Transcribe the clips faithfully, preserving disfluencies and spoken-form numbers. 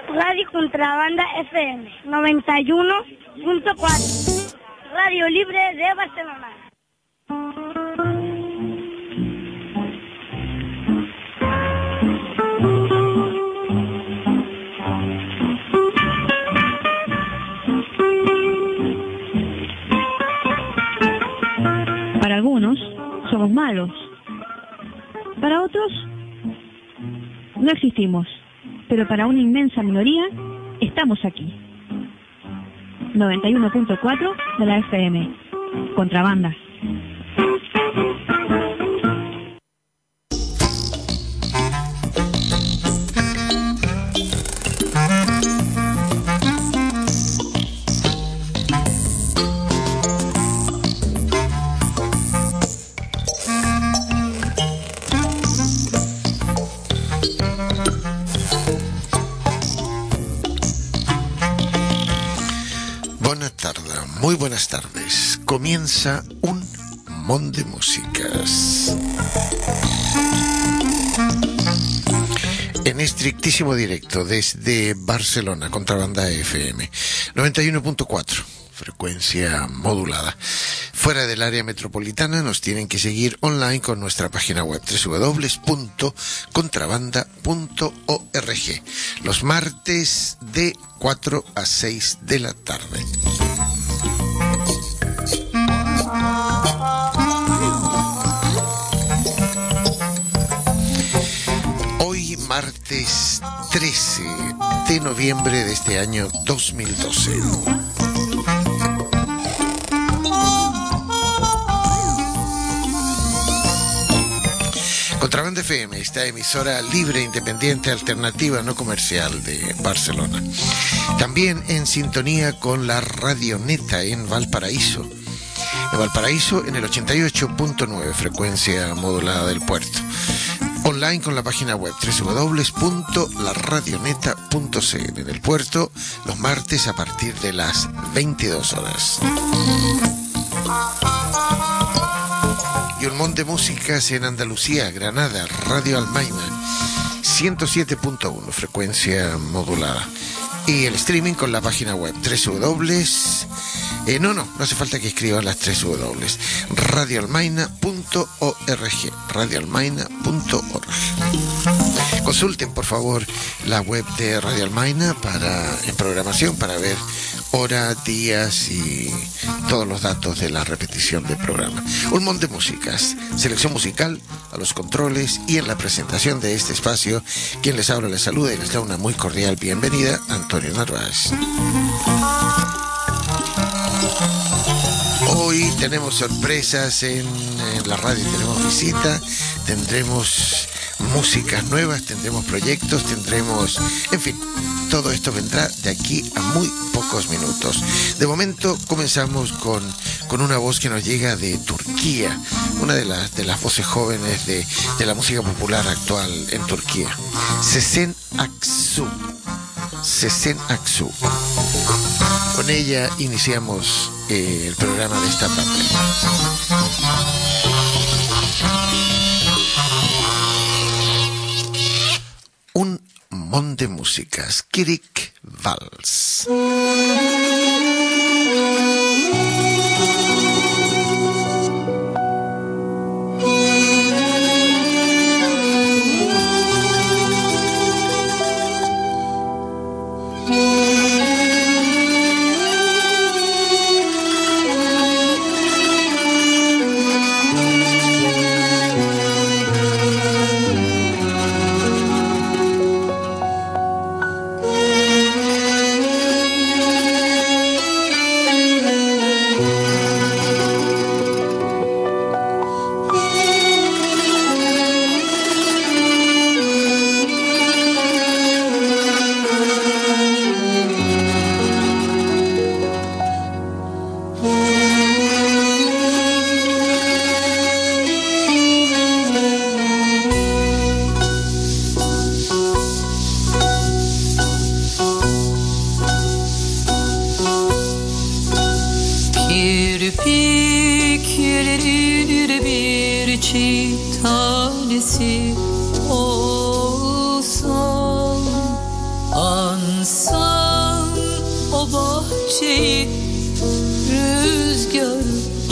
Radio Contrabanda F M noventa y uno punto cuatro. Radio Libre de Barcelona. Para algunos somos malos. Para otros no existimos. Pero para una inmensa minoría estamos aquí. noventa y uno punto cuatro de la F M. Contrabanda. Muy buenas tardes. Comienza un Mon de Músicas. En estrictísimo directo desde Barcelona, Contrabanda F M noventa y uno punto cuatro, frecuencia modulada. Fuera del área metropolitana nos tienen que seguir online con nuestra página web doble u doble u doble u punto contrabanda punto org, los martes de cuatro a seis de la tarde. Hoy martes trece de noviembre de este año dos mil doce. Contrabanda F M, esta emisora libre, independiente, alternativa, no comercial de Barcelona. También en sintonía con la Radioneta en Valparaíso. En Valparaíso en el ochenta y ocho punto nueve, frecuencia modulada del puerto. Online con la página web doble u doble u doble u punto la radioneta punto c l en el puerto, los martes a partir de las veintidós horas. Y un montón de músicas en Andalucía, Granada, Radio Almaina, ciento siete punto uno, frecuencia modulada. Y el streaming con la página web doble u doble u doble u. Eh, no, no, no hace falta que escriban las tres W. radio almaina punto org. radio almaina punto org. Consulten, por favor, la web de Radio Almaina para, en programación para ver hora, días y todos los datos de la repetición del programa. Un montón de músicas, selección musical, a los controles y en la presentación de este espacio, quien les habla, les saluda y les da una muy cordial bienvenida, Antonio Narváez. Hoy tenemos sorpresas en, en la radio, tenemos visita, tendremos músicas nuevas, tendremos proyectos, tendremos, en fin, todo esto vendrá de aquí a muy pocos minutos. De momento comenzamos con, con una voz que nos llega de Turquía, una de las, de las voces jóvenes de, de la música popular actual en Turquía, Sezen Aksu. Sezen Aksu. Con ella iniciamos eh, el programa de esta tarde. Un montón de músicas. Kirik Vals. tanesi olsam, Yansam o bahçeyi rüzgar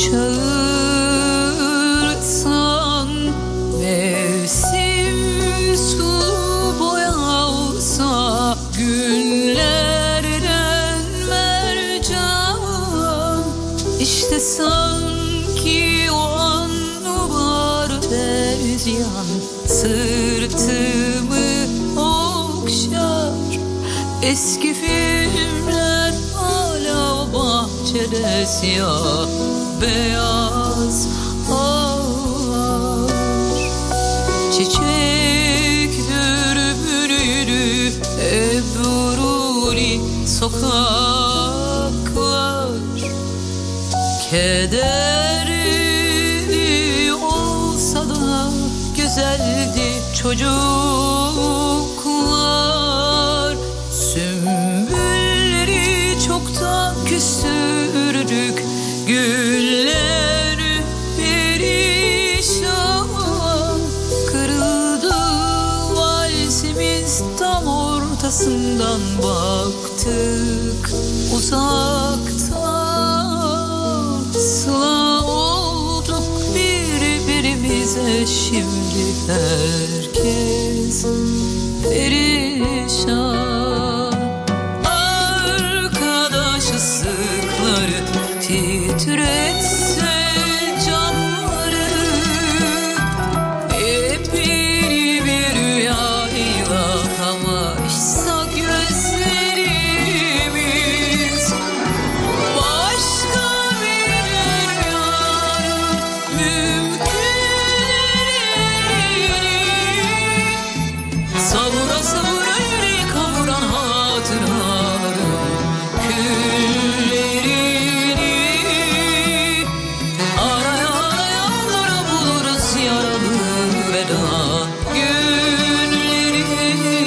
çağırsan, mevsim su boyalsa günlerden mercan, işte sanki o an var deryan sırtımı okşar. Eski filmler hala o bahçede siyah beyaz ağlar. Çiçek dürbünüydü ebruli sokaklar. Kederli olsa da güzeldi çocuklar. Sümbülleri çoktan küstürdük, gülleri perişan. Kırıldı valsimiz, tam ortasından baktık uzaktan. Sıla olduk birbirimize, şimdi herkes perişan. Arkadaş ıslıkları titretse camları, yepyeni bir rüyayla kamaşsa gözlerimiz. Başka bir dünyanın mümkünleri, savura savura yürek kavuran hatıraların küllerini. Araya araya ara buluruz yaralı veda günlerini.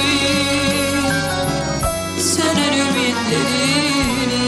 Sönen ümitlerini.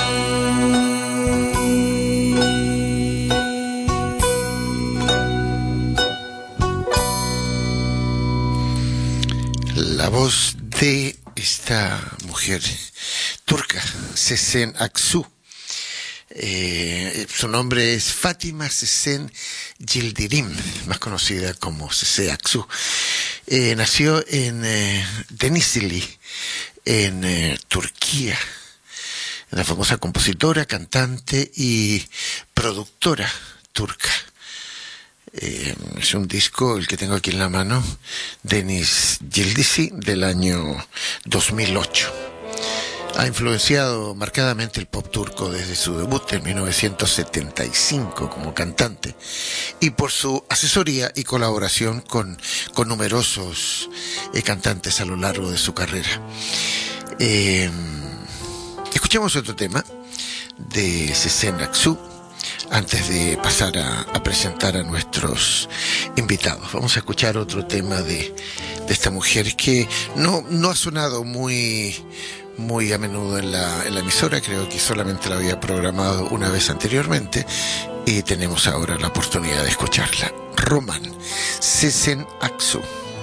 La voz de esta mujer turca, Sezen Aksu. Eh, su nombre es Fátima Sezen Yildirim, más conocida como Sezen Aksu. Eh, nació en eh, Denizli, en eh, Turquía. Una famosa compositora, cantante y productora turca. Eh, es un disco, el que tengo aquí en la mano, Deniz Yıldızı, del año dos mil ocho. Ha influenciado marcadamente el pop turco desde su debut en mil novecientos setenta y cinco como cantante, y por su asesoría y colaboración con, con numerosos eh, cantantes a lo largo de su carrera. Eh, escuchemos otro tema de Sezen Aksu antes de pasar a, a presentar a nuestros invitados. Vamos a escuchar otro tema de, de esta mujer que no, no ha sonado muy, muy a menudo en la, en la emisora. Creo que solamente la había programado una vez anteriormente y tenemos ahora la oportunidad de escucharla. Roman, Sezen Aksu.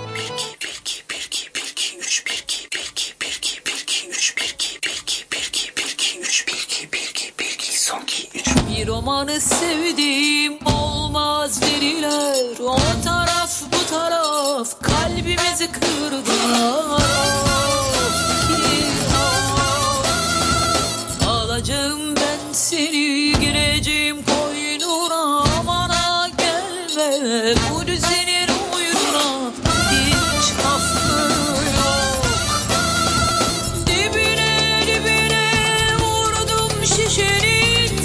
Bir romanı sevdiğim olmaz dediler. O taraf bu taraf kalbimizi kırdılar. Alacağım ben seni, gireceğim koynuna. Amana gelme bu düzenin oyununa. Hiç affı yok. Dibine dibine vurdum şişeni.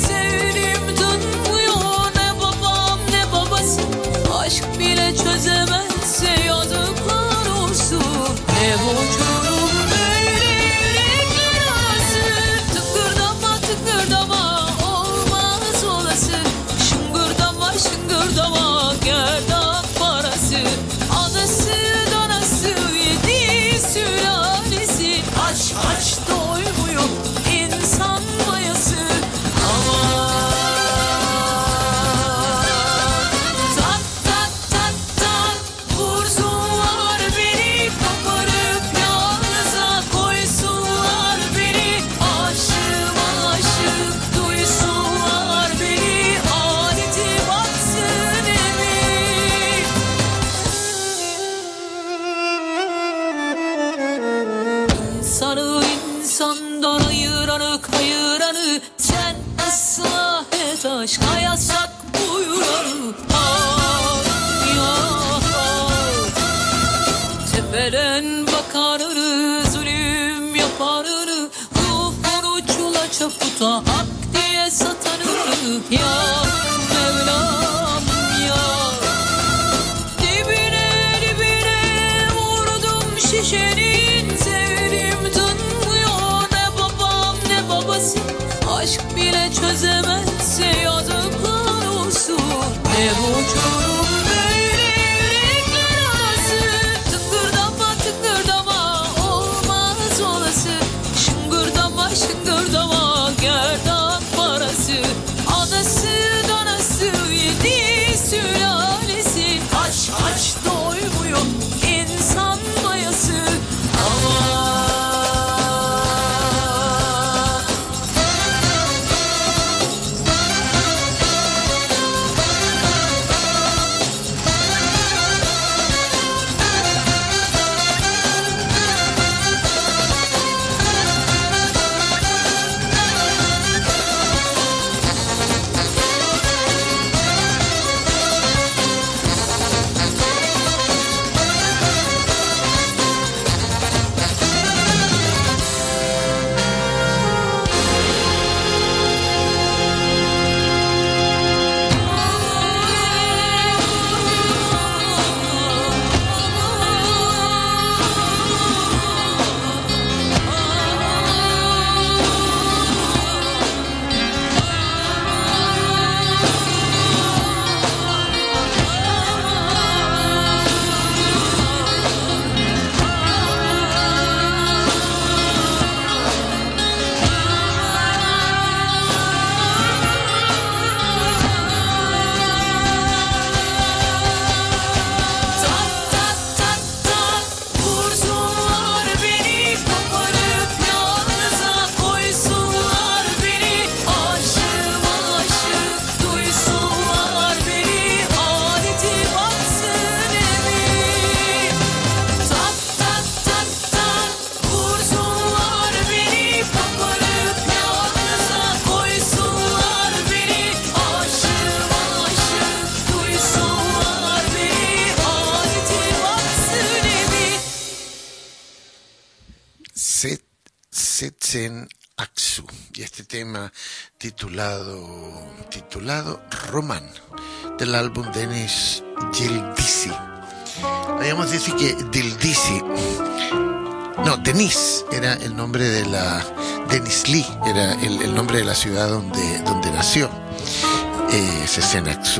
Aşk bile çözemezse yazıklar olsun. Ne uçurum böyle yürekler arası. Tıkırdama tıkırdama olmaz olası. Şıngırdama şıngırdama gerdan parası. Anası danası yedi sülalesi. Aç aç doymuyor insan mayası. Aman koy insanı insandan ayıranı kayıranı sen ıslah et aşka yasak buyuranı. Ay ay tepeden bakanını zulüm yapanını ruhunu çula çaputa hak diye satanını ya Mevlam ya. Dibine dibine vurdum şişenin sevdim tanımıyor ne babam ne babası aşk bile çözemezse yazıklar olsun. Ne uçurum böyle yürekler arası tıkırdama tıkırdama olmaz olası şıngırdama şıngırdama gerdan parası anası danası yedi sülalesi aç aç doymuyor insan mayası ama. Sezen Aksu y este tema titulado titulado Román del álbum Deniz Yıldızı. Habíamos decir que Yıldızı, no, Deniz era el nombre de la Denizli, era el, el nombre de la ciudad donde donde nació eh, Sezen Aksu.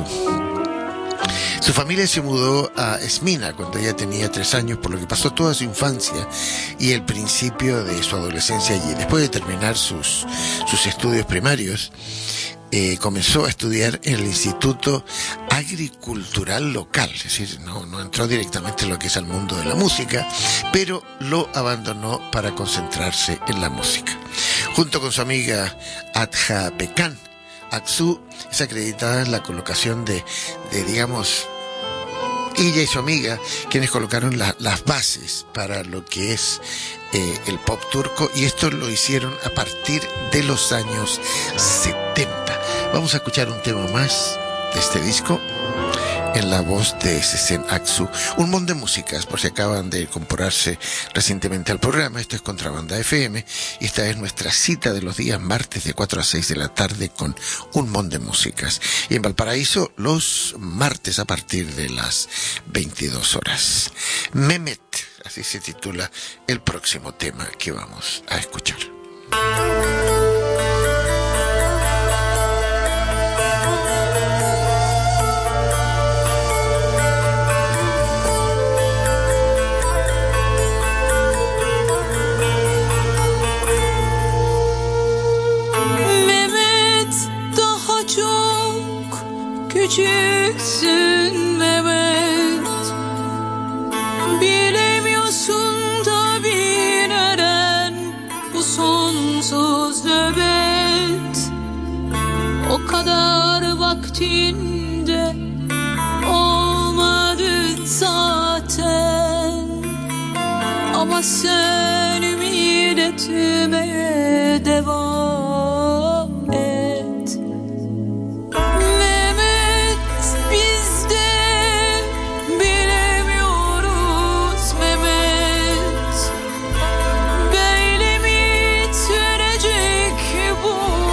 Su familia se mudó a Esmina cuando ella tenía tres años, por lo que pasó toda su infancia y el principio de su adolescencia allí. Después de terminar sus, sus estudios primarios, eh, comenzó a estudiar en el Instituto Agricultural Local, es decir, no, no entró directamente en lo que es el mundo de la música, pero lo abandonó para concentrarse en la música. Junto con su amiga Adha Pekan, Aksu es acreditada en la colocación de, de digamos, ella y su amiga, quienes colocaron la, las bases para lo que es eh, el pop turco, y esto lo hicieron a partir de los años setenta. Vamos a escuchar un tema más de este disco en la voz de Sezen Aksu. Un montón de músicas, por si acaban de incorporarse recientemente al programa. Esto es Contrabanda F M y esta es nuestra cita de los días martes de cuatro a seis de la tarde con un montón de músicas. Y en Valparaíso los martes a partir de las veintidós horas. Mehmet, así se titula el próximo tema que vamos a escuchar. Küçüksün Mehmet, bilemiyorsun tabii neden bu sonsuz nöbet. O kadar vaktinde olmadı zaten, ama sen ümit etmeye devam et. Mehmet, biz de bilemiyoruz Mehmet, böyle mi sürecek bu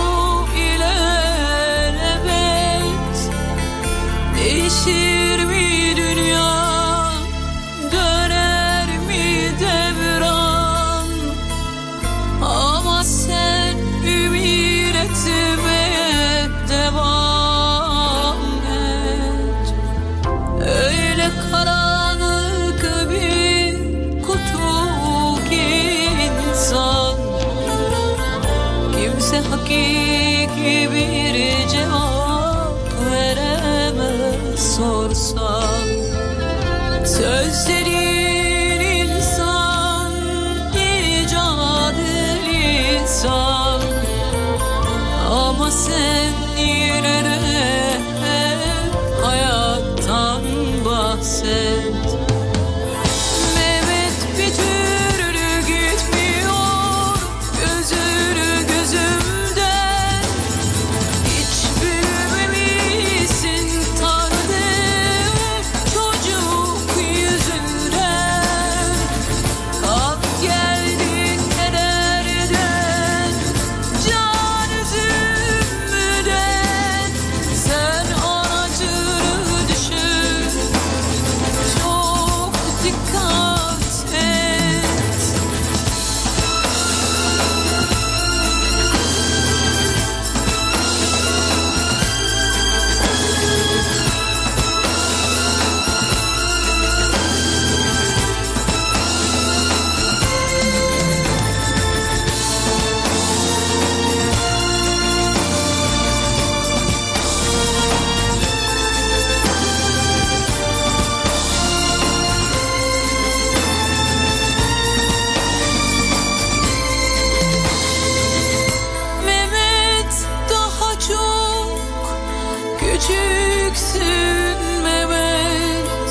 ilelebet? Değişir mi dünya, döner mi devran? Ama sen ümit etmeye devam et. Öyle karanlık bir kutu ki insan, kimse hakiki bir cevap veremez sorsan. Sözlerin insan, icadı lisan, ama sen yine de hep hayattan bahset. Mehmet bir türlü gitmiyor gözünü gözümden, hiç büyümemişsin tanıdığım çocuk yüzünden. Kalk geldin kederden, can üzüntüden. Sen acını düşün, çok dikkat et. Mehmet, daha çok küçüksün Mehmet.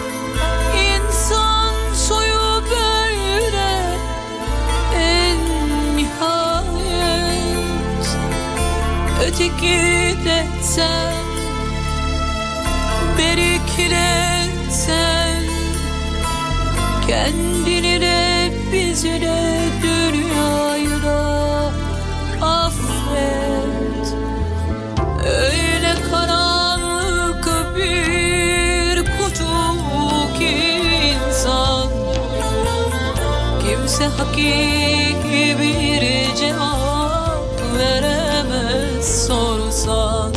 İnsan soyu böyle en nihayet. Öteki de sen, beriki de sen, kendini de bizi de dünyayı da affet. Öyle karanlık bir kutu ki insan, kimse hakiki bir cevap veremez sorsan.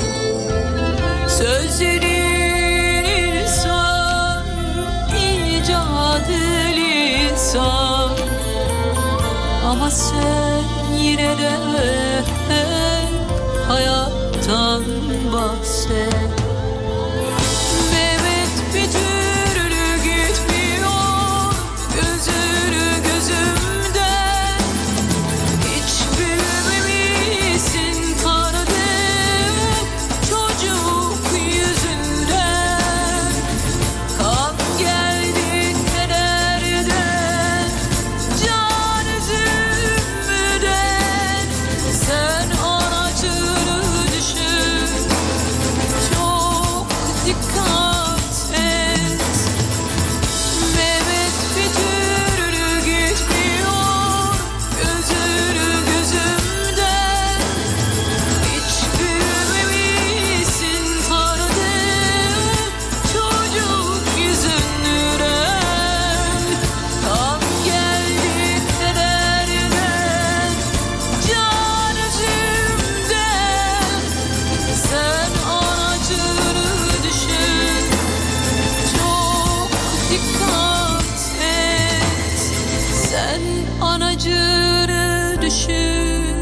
Sözlerin insan, icadı lisan, ama sen yine de hep hayattan bahset. Mehmet bir türlü gitmiyor gözünü gözümden, hiç büyümemişsin tanıdığım çocuk yüzünden. Kalk geldin kederden, can üzüntüden. Sen acını düşün, çok dikkat et. Mehmet bir türlü gitmiyor gözünü gözümden, hiç büyümemişsin tanıdığım çocuk yüzünden. Kalk geldin kederden, can üzümden. Sen acını düşün, çok dikkat et. Sen anacını düşün,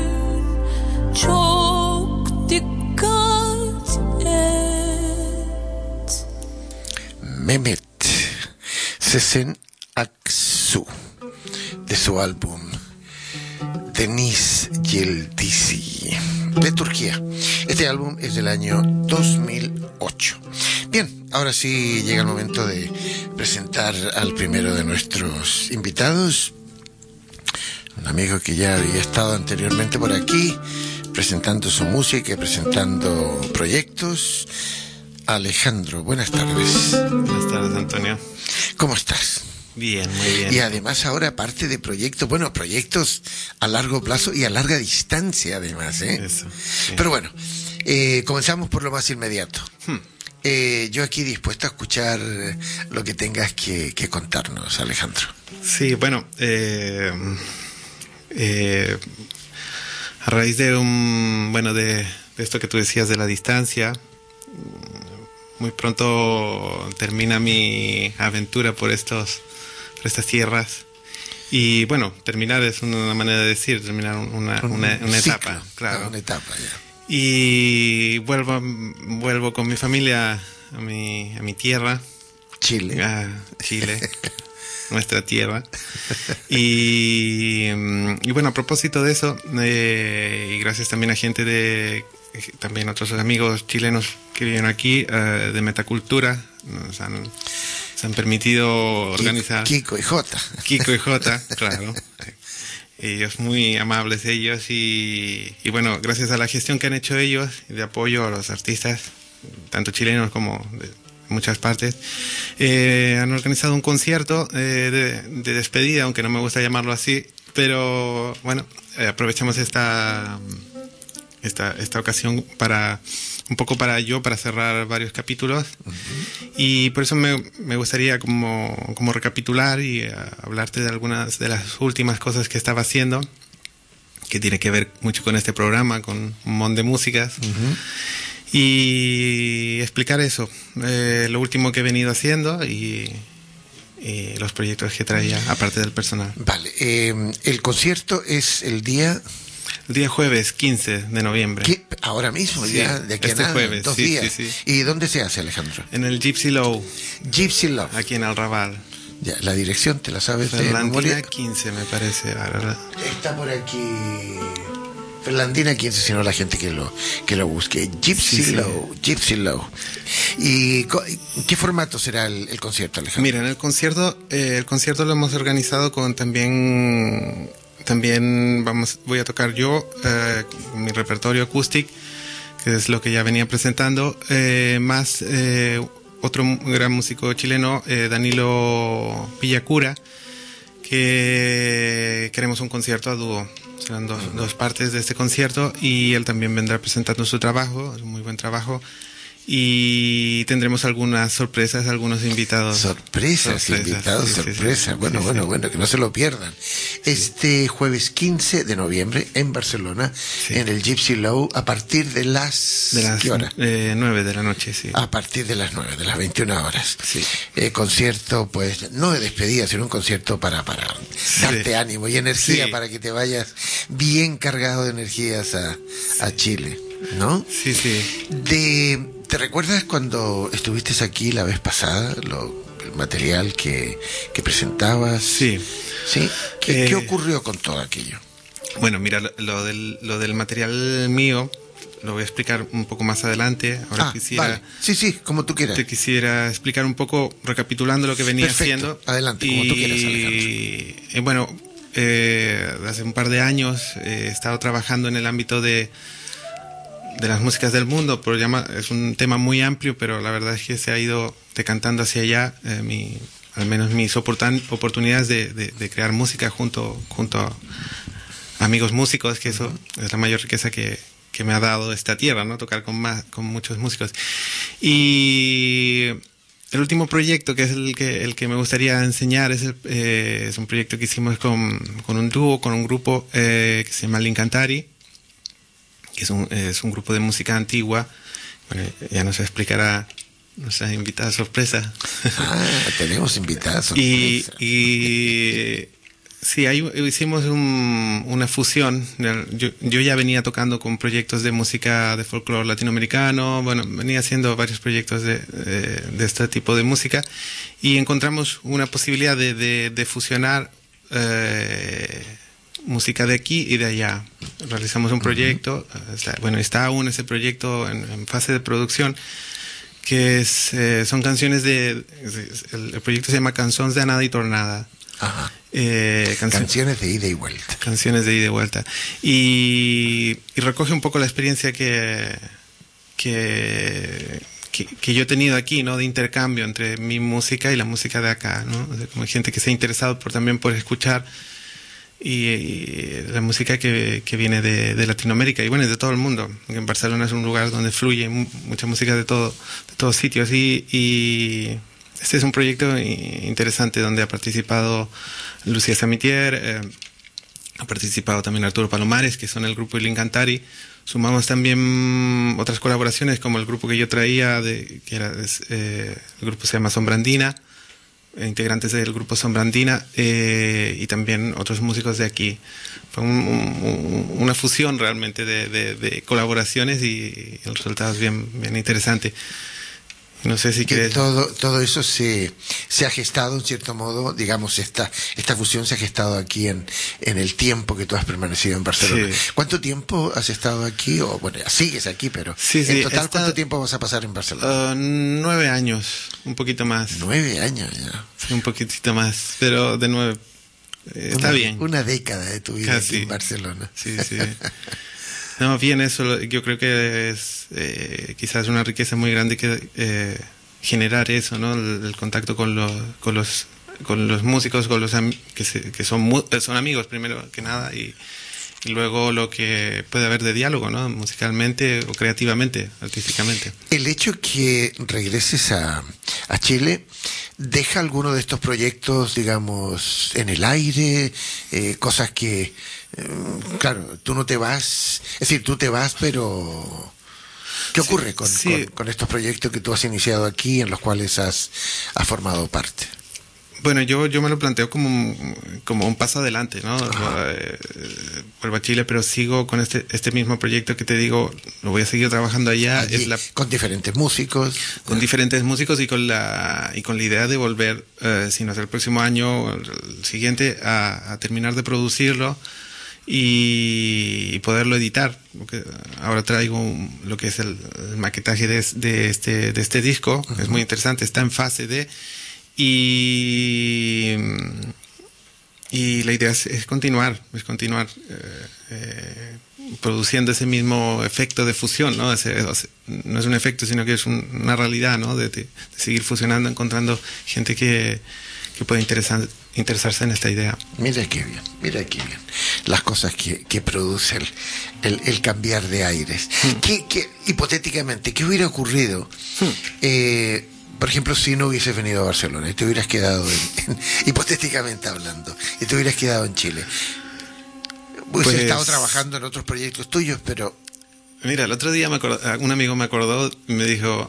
çok dikkat et. Mehmet, Sezen Aksu, de su álbum Deniz Yıldızı, de Turquía. Este álbum es del año dos mil ocho. Bien, ahora sí llega el momento de presentar al primero de nuestros invitados. un amigo que ya había estado anteriormente por aquí, presentando su música y presentando proyectos. Alejandro, buenas tardes. Buenas tardes, Antonio. ¿Cómo estás? Bien, muy bien. Y además ahora, aparte de proyectos, bueno, proyectos a largo plazo y a larga distancia además, ¿eh? Eso, sí. Pero bueno, eh, comenzamos por lo más inmediato. Hmm. Eh, yo aquí dispuesto a escuchar lo que tengas que, que contarnos, Alejandro. Sí, bueno, eh, eh, a raíz de un, bueno, de, de esto que tú decías de la distancia, muy pronto termina mi aventura por estos, por estas tierras. Y bueno, terminar es una manera de decir, terminar una, Un una, una ciclo, etapa, claro. Una etapa, ya. Y vuelvo, vuelvo con mi familia a mi, a mi tierra. Chile. A Chile, nuestra tierra. Y, y bueno, a propósito de eso, eh, y gracias también a gente de, también otros amigos chilenos que viven aquí, eh, de Metacultura, nos han, nos han permitido organizar. Kiko y Jota. Kiko y Jota, claro. Ellos muy amables ellos y, y bueno, gracias a la gestión que han hecho ellos y de apoyo a los artistas, tanto chilenos como de muchas partes, eh, han organizado un concierto eh, de, de despedida, aunque no me gusta llamarlo así, pero bueno, eh, aprovechamos esta, esta, esta ocasión para un poco para yo, para cerrar varios capítulos. Uh-huh. Y por eso me, me gustaría como, como recapitular y uh, hablarte de algunas de las últimas cosas que estaba haciendo, que tiene que ver mucho con este programa, con un montón de músicas. Uh-huh. Y explicar eso, eh, lo último que he venido haciendo y, y los proyectos que traía, aparte del personal. Vale, eh, el concierto es el día... El día jueves quince de noviembre. ¿Qué? Ahora mismo, sí, ya, de aquí este a nada, jueves, dos sí, días. Sí, sí. ¿Y dónde se hace, Alejandro? En el Gypsy Low. Gypsy Love. Aquí en Alraval. Ya, la dirección, ¿te la sabes? Ferlandina quince, me parece. ¿Verdad? Está por aquí... Ferlandina quince, sino la gente que lo que lo busque. Gypsy sí, sí. Low, Gypsy Low. ¿Y qué formato será el, el concierto, Alejandro? Mira, en el concierto, eh, el concierto lo hemos organizado con también... También vamos, voy a tocar yo eh, mi repertorio acústico, que es lo que ya venía presentando, eh, más eh, otro gran músico chileno, eh, Danilo Villacura, que queremos un concierto a dúo. Serán dos, uh-huh. dos partes de este concierto y él también vendrá presentando su trabajo, es un muy buen trabajo. Y tendremos algunas sorpresas, algunos invitados. Sorpresas, sorpresas invitados, sí, sorpresas. Sí, sí, bueno, sí, bueno, sí. bueno, que no se lo pierdan. Sí. Este jueves quince de noviembre en Barcelona, sí. en el Gypsy Low, a partir de las... De las ¿qué hora? Eh, nueve de la noche, sí. A partir de las nueve, de las veintiuna horas. Sí. Eh, concierto, pues, no de despedida, sino un concierto para, para sí. darte ánimo y energía, sí. para que te vayas bien cargado de energías a, a sí. Chile, ¿no? Sí, sí. De... ¿Te recuerdas cuando estuviste aquí la vez pasada, lo, el material que, que presentabas? Sí. ¿Sí? ¿Qué, eh, ¿Qué ocurrió con todo aquello? Bueno, mira, lo, lo, del, lo del material mío lo voy a explicar un poco más adelante. Ahora ah, quisiera... Vale. Sí, sí, como tú quieras. Te quisiera explicar un poco, recapitulando lo que venía Perfecto. haciendo. Adelante, y, como tú quieras, Alejandro. Y bueno, eh, hace un par de años eh, he estado trabajando en el ámbito de... de las músicas del mundo, pero llama, es un tema muy amplio, pero la verdad es que se ha ido decantando hacia allá, eh, mi, al menos mis oportun, oportunidades de, de, de crear música junto, junto a amigos músicos, que eso es la mayor riqueza que, que me ha dado esta tierra, ¿no? Tocar con, más, con muchos músicos. Y el último proyecto, que es el que, el que me gustaría enseñar, es, el, eh, es un proyecto que hicimos con, con un dúo, con un grupo eh, que se llama Lincantari, que es un, es un grupo de música antigua. Bueno, ya nos explicará nuestra invitada sorpresa. Ah, tenemos invitada sorpresa. Y, y sí, ahí hicimos un, una fusión. Yo, yo ya venía tocando con proyectos de música de folclore latinoamericano, bueno, venía haciendo varios proyectos de, de, de este tipo de música, y encontramos una posibilidad de, de, de fusionar eh, música de aquí y de allá. Realizamos un proyecto, uh-huh. está, bueno, está aún ese proyecto en, en fase de producción, que es, eh, son canciones de, el, el proyecto se llama Cançons de Anada y Tornada. Ajá. Eh, cancio- Canciones de ida y vuelta. Canciones de ida y vuelta. Y, y recoge un poco la experiencia que, que, que, que yo he tenido aquí, ¿no? De intercambio entre mi música y la música de acá, ¿no? O sea, como hay gente que se ha interesado por, también por escuchar y, y la música que, que viene de, de Latinoamérica y bueno, de todo el mundo. En Barcelona es un lugar donde fluye mu- mucha música de todo, de todos sitios y, y este es un proyecto interesante donde ha participado Lucía Samitier, eh, ha participado también Arturo Palomares, que son el grupo Il Incantari. Sumamos también otras colaboraciones como el grupo que yo traía, de, que era eh, el grupo se llama Sombrandina, integrantes del grupo Sombrandina, eh, y también otros músicos de aquí. Fue un, un, una fusión realmente de, de, de colaboraciones y el resultado es bien, bien interesante. No sé si que quieres... todo todo eso se se ha gestado en cierto modo, digamos, esta esta fusión se ha gestado aquí en en el tiempo que tú has permanecido en Barcelona. Sí. ¿Cuánto tiempo has estado aquí? O bueno, sigues aquí, pero Sí, sí, en total, he estado- ¿cuánto tiempo vas a pasar en Barcelona? Uh, nueve años, un poquito más. Nueve años ya. Sí, un poquitito más, pero de nueve. eh, está Una- bien. Una década de tu vida Casi. aquí en Barcelona. Sí, sí. No, bien, eso lo- yo creo que es eh, quizás una riqueza muy grande que eh, generar eso, ¿no? El, el contacto con los, con los con los músicos, con los am- que, se, que son mu- son amigos primero que nada y, y luego lo que puede haber de diálogo, ¿no? Musicalmente o creativamente, artísticamente. El hecho que regreses a, a Chile, ¿deja alguno de estos proyectos, digamos, en el aire? Eh, cosas que, eh, claro, tú no te vas, es decir, tú te vas, pero ¿qué ocurre con, sí. con, con estos proyectos que tú has iniciado aquí, en los cuales has, has formado parte? Bueno, yo, yo me lo planteo como un, como un paso adelante, ¿no? Eh, vuelvo a Chile, pero sigo con este este mismo proyecto que te digo, lo voy a seguir trabajando allá. Allí, es la, con diferentes músicos. con diferentes músicos y con la y con la idea de volver, eh, si no es el próximo año o el siguiente, a, a terminar de producirlo y, y poderlo editar. Porque ahora traigo un- lo que es el, el maquetaje de, es- de este de este disco, uh-huh. Es muy interesante, está en fase de y y la idea es, es continuar, es continuar eh, eh, produciendo ese mismo efecto de fusión, ¿no? Ese, o sea, no es un efecto, sino que es un, una realidad, ¿no? De, de, de seguir fusionando, encontrando gente que, que puede interesar, interesarse en esta idea. Mira qué bien, mira qué bien. Las cosas que, que produce el, el, el cambiar de aires. Hmm. ¿Qué, qué, hipotéticamente, ¿qué hubiera ocurrido? Hmm. Eh, Por ejemplo, si no hubieses venido a Barcelona y te hubieras quedado, en, en, hipotéticamente hablando, y te hubieras quedado en Chile, hubieses pues, estado trabajando en otros proyectos tuyos, pero... Mira, el otro día me acordó, un amigo me acordó y me dijo,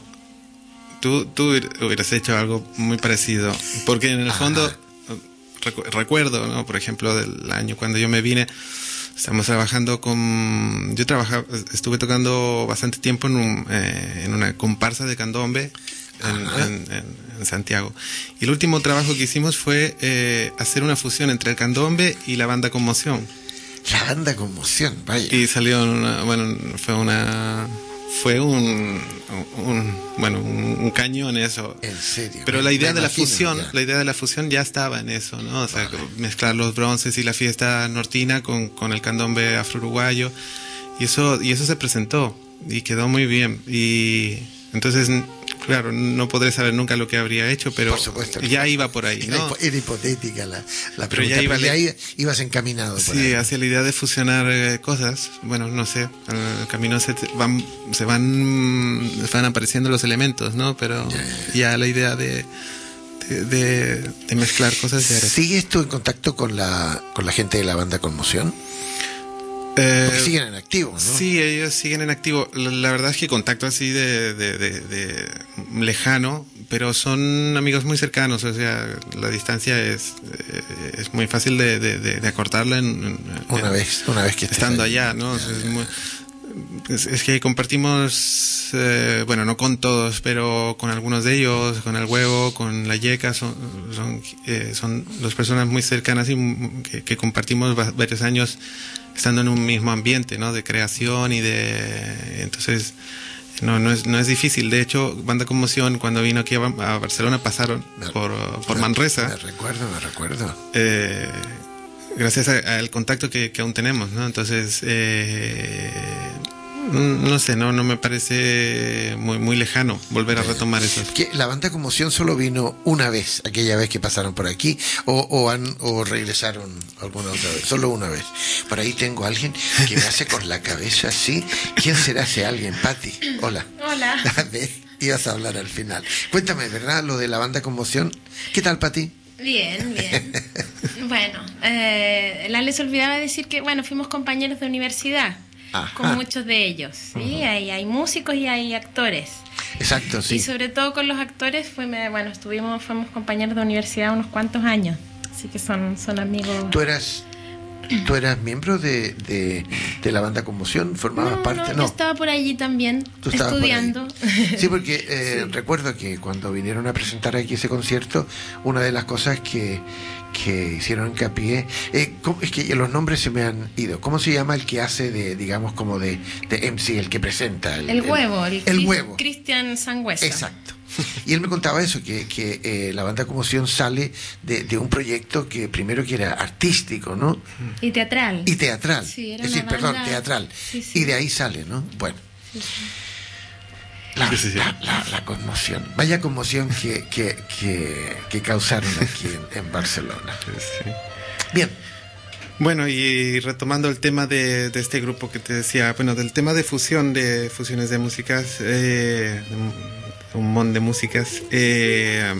tú, tú hubieras hecho algo muy parecido, porque en el Ajá. fondo, recu recuerdo, ¿no? Por ejemplo, del año cuando yo me vine, estamos trabajando con... Yo trabajaba, estuve tocando bastante tiempo en, un, eh, en una comparsa de candombe, En, en, en, en Santiago. Y el último trabajo que hicimos fue eh, hacer una fusión entre el candombe y la banda Conmoción. La banda Conmoción, vaya. Y salió una, bueno, fue una fue un, un bueno, un, un cañón eso. En serio. Pero me, la idea de la imagino, fusión, ya. la idea de la fusión ya estaba en eso, ¿no? O sea, vale. mezclar los bronces y la fiesta nortina con, con el candombe afro-uruguayo. Y eso, y eso se presentó y quedó muy bien. Y entonces, claro, no podré saber nunca lo que habría hecho, pero por supuesto, ya iba por ahí, ¿no? Era, era hipotética la, la pero pregunta, ya, iba pero ya ibas encaminado por sí, ahí. hacia la idea de fusionar eh, cosas. Bueno, no sé, en el camino se van, se van, se van apareciendo los elementos, ¿no? Pero ya, ya, ya la idea de, de, de, de mezclar cosas ya era. ¿Sigues tú en contacto con la, con la gente de la banda Conmoción? Eh, Porque siguen en activo, ¿no? Sí, ellos siguen en activo. La, la verdad es que contacto así de, de, de, de lejano, pero son amigos muy cercanos, o sea, la distancia es, es muy fácil de, de, de, de acortarla en, en, una en, vez, una vez que estando ahí. allá, ¿no? Ya, o sea, es, muy, es, es que compartimos, eh, bueno, no con todos, pero con algunos de ellos, con el Huevo, con la Yeca, son, son, eh, son dos personas muy cercanas y que, que compartimos varios años estando en un mismo ambiente, ¿no? De creación y de... Entonces, no, no es, no es difícil. De hecho, Banda Conmoción, cuando vino aquí a, a Barcelona, pasaron me, por, por me, Manresa. Me recuerdo, me recuerdo. Eh, gracias al contacto que, que aún tenemos, ¿no? Entonces, eh, no sé, no, no me parece muy, muy lejano volver a retomar eso. ¿Que la Banda Conmoción solo vino una vez, aquella vez que pasaron por aquí, o, o, han, o regresaron alguna otra vez? Solo una vez. Por ahí tengo a alguien que me hace con la cabeza así. ¿Quién será ese alguien? Pati, hola. Hola. A ver, ibas a hablar al final. Cuéntame, ¿verdad? Lo de la Banda Conmoción. ¿Qué tal, Pati? Bien, bien. Bueno, eh, la les olvidaba decir que, bueno, fuimos compañeros de universidad. Ajá. Con muchos de ellos, ¿sí? Uh-huh. hay, hay músicos y hay actores. Exacto, sí. Y sobre todo con los actores, fue, bueno, estuvimos, fuimos compañeros de universidad unos cuantos años, así que son, son amigos. ¿Tú eras, tú eras miembro de, de, de la Banda Conmoción? ¿Formabas no, parte? No, no, yo estaba por allí también, estudiando. Sí, porque eh, sí. recuerdo que cuando vinieron a presentar aquí ese concierto, una de las cosas que... que hicieron hincapié, eh, es que los nombres se me han ido. ¿Cómo se llama el que hace de, digamos, como de, de M C, el que presenta? El, el huevo, el, el, el huevo. Cristian Sangüesa. Exacto. Y él me contaba eso, que, que eh, la Banda Conmoción sale de, de un proyecto que primero que era artístico, ¿no? Y teatral. Y teatral. Sí, era es decir, una perdón, banda... teatral. Sí, sí. Y de ahí sale, ¿no? Bueno. Sí, sí. La, la, la, la conmoción, vaya conmoción que, que, que, que causaron aquí en, en Barcelona. Sí. Bien. Bueno, y retomando el tema de, de este grupo que te decía, bueno, del tema de fusión, de fusiones de músicas, eh, un montón de músicas, eh,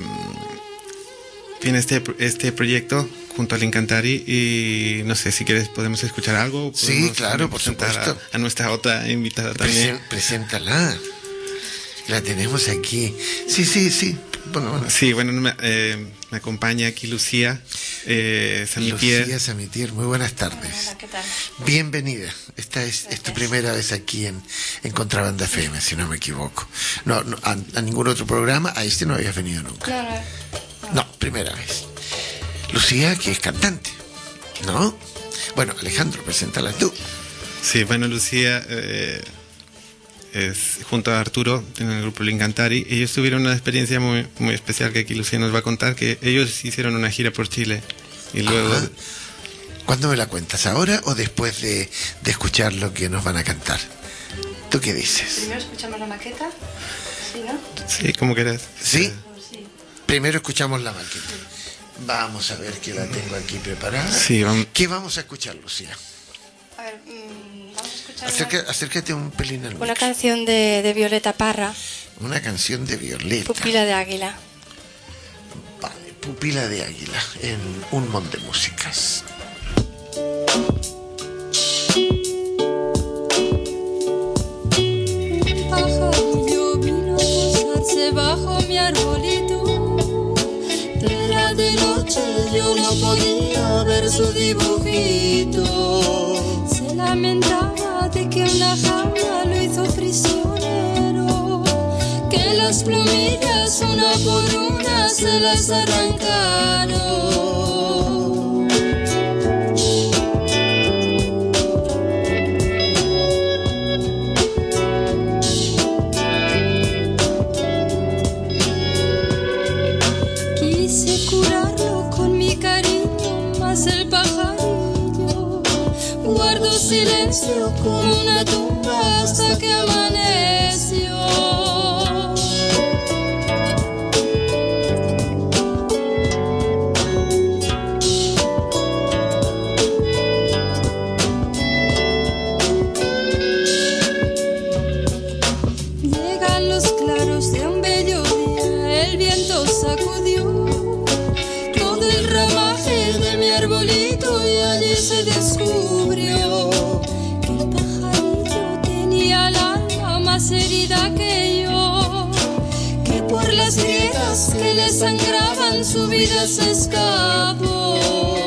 tiene este, este proyecto junto al Incantari y no sé si quieres podemos escuchar algo. Sí, claro, por supuesto. A, a nuestra otra invitada también. Presen, preséntala. La tenemos aquí. Sí, sí, sí. Bueno, bueno. Sí, bueno, me, eh, me acompaña aquí Lucía eh, Samitier. Lucía Samitier, muy buenas tardes. Hola, ¿qué tal? Bienvenida. Esta es, es tu primera vez aquí en, en Contrabanda F M, si no me equivoco. No, no a, a ningún otro programa, a este no habías venido nunca. Claro. No, primera vez. Lucía, que es cantante, ¿no? Bueno, Alejandro, preséntala tú. Sí, bueno, Lucía... Eh, es junto a Arturo en el grupo Lincantari. Ellos tuvieron una experiencia muy muy especial que aquí Lucía nos va a contar, que ellos hicieron una gira por Chile y luego... Ajá. ¿Cuándo me la cuentas? ¿Ahora o después de, de escuchar lo que nos van a cantar? ¿Tú qué dices? Primero escuchamos la maqueta, ¿sí, no? Sí, como quieras. ¿Sí? Sí. Primero escuchamos la maqueta. Vamos a ver que la tengo aquí preparada. Sí, vamos. ¿Qué vamos a escuchar, Lucía? A ver, mmm, vamos a escuchar Acerca, una, acércate un pelín al una micro. canción de, de Violeta Parra, Una canción de Violeta. Pupila de Águila. Vale, Pupila de Águila, en un montón de músicas. Pajarillo vino a posarse bajo mi arbolito. Era de noche, yo no podía ver su dibujito. Se lamentaba de que una jaula lo hizo prisionero, que las plumillas una por una se las arrancaron. Quise curarlo con mi cariño, mas el pajarillo guardó silencio como una tumba hasta que amaneció. Llegan los claros de un bello día, el viento sacudió todo el ramaje de mi arbolito y allí se descubrió que el pajarillo tenía el alma más herida que yo, que por las grietas que le sangraban su vida se escapó.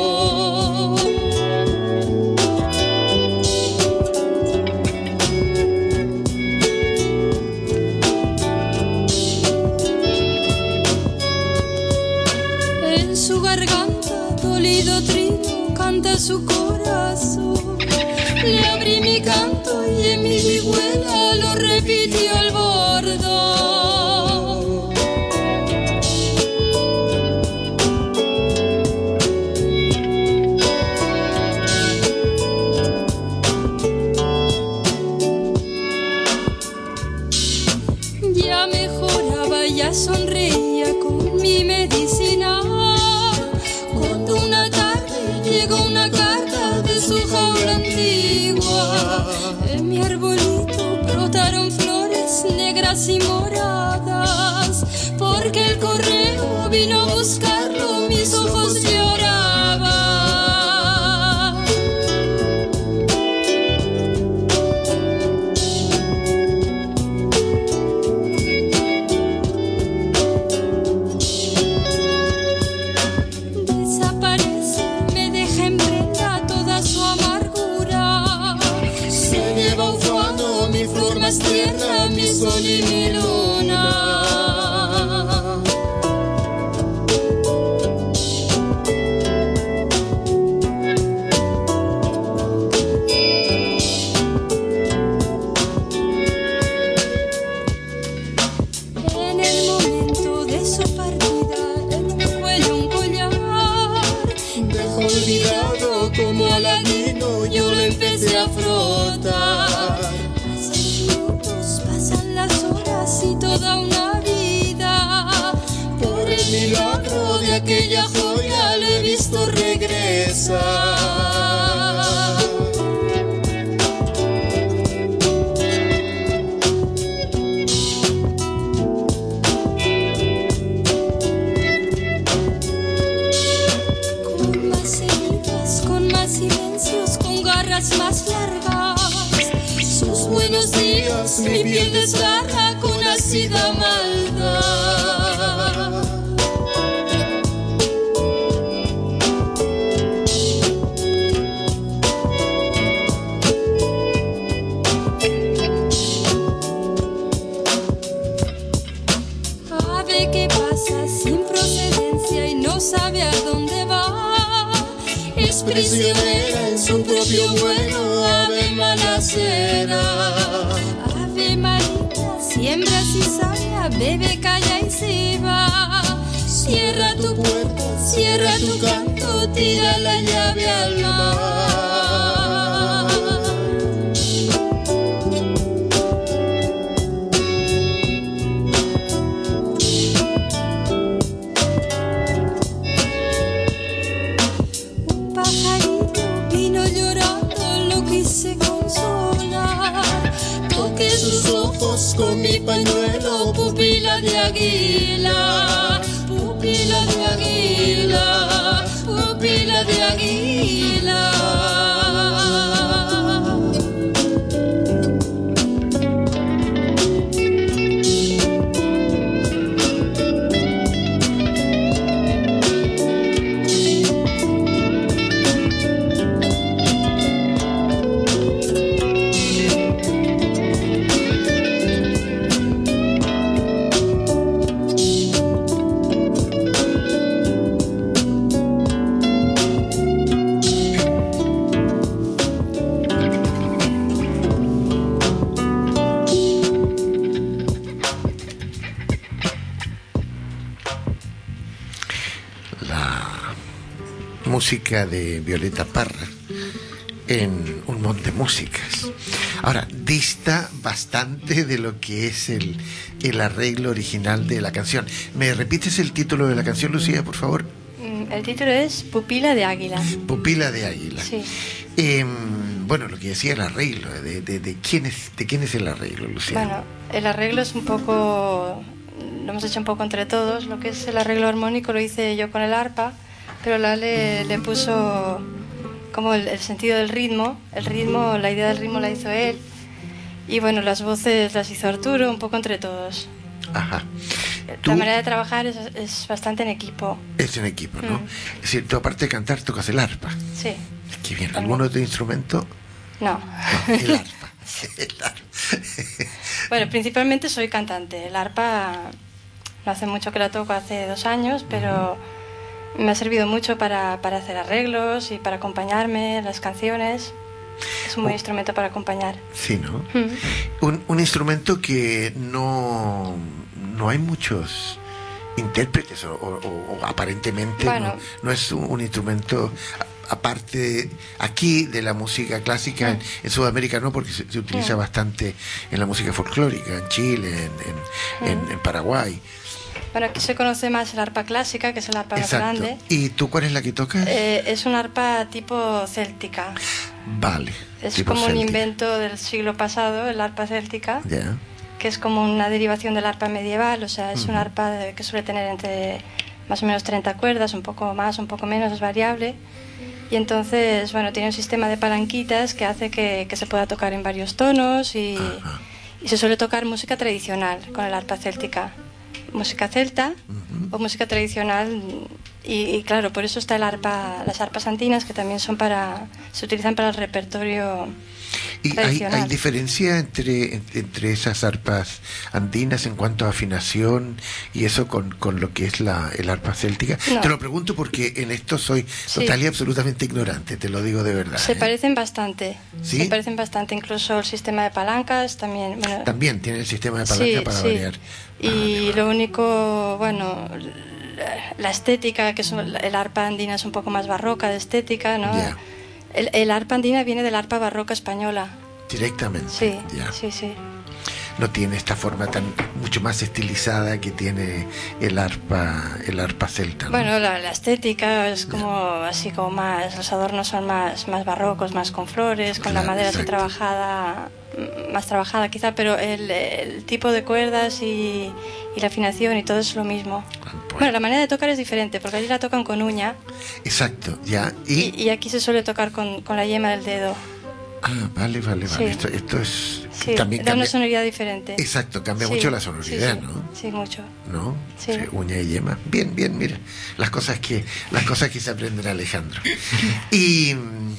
En su garganta, dolido trino, canta su corazón. Le abrí mi canto y en mi vihuela lo repitió el bordo. Ya mejoraba, ya sonreía con mi medicina, cuando una tarde llegó una carta de su jaula antigua. En mi arbolito brotaron flores negras y moradas, porque el correo vino a buscarlo, mis ojos lloraban. Desaparece, me deja en prenda toda su amargura. Se lleva ufando mi flor más tierna, mi sol y mi luna. En el momento de su partida, en mi cuello un collar dejó olvidado como Aladino, yo lo empecé a frotar. Pasan minutos, pasan las horas y toda una vida. Por el milagro de aquella joya lo he visto regresar. Con más heridas, con más silencios, con garras más largas. Sus buenos días, mi piel desgarra con ácida maldad. Ave que pasa sin procedencia y no sabe a dónde va. Es prisionera en su propio vuelo, ave malacera. Ave malita, siembra cizaña, bebe, calla y se va. Cierra tu puerta, cierra tu canto, tira la llave al mar. Un pajarito vino llorando, lo quise consolar. Toqué sus ojos con mi pañuelo, pupila de águila, pupila de águila, pupila de águila. Música de Violeta Parra en Un Monte Músicas. Ahora, dista bastante de lo que es el, el arreglo original de la canción. ¿Me repites el título de la canción, Lucía, por favor? El título es Pupila de Águila. Pupila de Águila. Sí. Eh, bueno, lo que decía el arreglo, de, de, de, quién es, ¿de quién es el arreglo, Lucía? Bueno, el arreglo es un poco... Lo hemos hecho un poco entre todos. Lo que es el arreglo armónico lo hice yo con el arpa, pero la le, le puso como el, el sentido del ritmo. El ritmo, la idea del ritmo la hizo él. Y bueno, las voces las hizo Arturo, un poco entre todos. Ajá. La manera de trabajar es, es bastante en equipo. Es en equipo, ¿no? Mm. Es decir, tú aparte de cantar tocas el arpa. Sí. Qué bien. ¿Algún otro instrumento? No. No, el arpa. El arpa. Bueno, principalmente soy cantante. El arpa no hace mucho que la toco, hace dos años, pero me ha servido mucho para, para hacer arreglos y para acompañarme en las canciones. Es un buen oh. instrumento para acompañar. Sí, ¿no? Mm. Un, un instrumento que no, no hay muchos intérpretes o, o, o aparentemente bueno. no, no es un, un instrumento aparte aquí de la música clásica. mm. en, en Sudamérica no, porque se, se utiliza mm. bastante en la música folclórica, en Chile, en, en, mm. en, en Paraguay. Bueno, aquí se conoce más el arpa clásica, que es el arpa Exacto. más grande. ¿Y tú cuál es la que tocas? Eh, es un arpa tipo céltica. Vale. Es como céltica. Un invento del siglo pasado, el arpa céltica, yeah. que es como una derivación del arpa medieval, o sea, es uh-huh. un arpa de, que suele tener entre más o menos treinta cuerdas, un poco más, un poco menos, es variable. Y entonces, bueno, tiene un sistema de palanquitas que hace que, que se pueda tocar en varios tonos y, uh-huh. y se suele tocar música tradicional con el arpa céltica. Música celta uh-huh. o música tradicional y, y claro, por eso está el arpa, las arpas andinas, que también son para, se utilizan para el repertorio ¿Y tradicional. Hay, hay diferencia entre, entre esas arpas andinas en cuanto a afinación y eso con, con lo que es la, el arpa céltica? No. Te lo pregunto porque en esto soy total sí. y absolutamente ignorante, te lo digo de verdad. Se ¿eh? parecen bastante, ¿Sí? se parecen bastante, incluso el sistema de palancas también. Bueno, también tiene el sistema de palanca sí, para sí. variar. Y vale, lo vale. único, bueno, la estética, que es el arpa andina es un poco más barroca de estética, ¿no? Yeah. El, el arpa andina viene del arpa barroca española. Directamente. Sí, yeah. sí, sí. No tiene esta forma tan mucho más estilizada que tiene el arpa el arpa celta, ¿no? Bueno, la, la estética es como yeah. así como más, los adornos son más más barrocos, más con flores, con claro, la madera así trabajada, más trabajada quizá, pero el, el tipo de cuerdas y, y la afinación y todo es lo mismo. Pues, bueno, la manera de tocar es diferente, porque allí la tocan con uña. Exacto, ya. Y, y, y aquí se suele tocar con, con la yema del dedo. Ah, vale, vale, vale. Sí. Esto, esto es... Sí, también da cambia... una sonoridad diferente. Exacto, cambia sí. mucho la sonoridad, sí, sí. ¿no? Sí, mucho. ¿No? Sí. Sí, uña y yema. Bien, bien, mira. Las cosas que, las cosas que se aprenden, Alejandro. Y,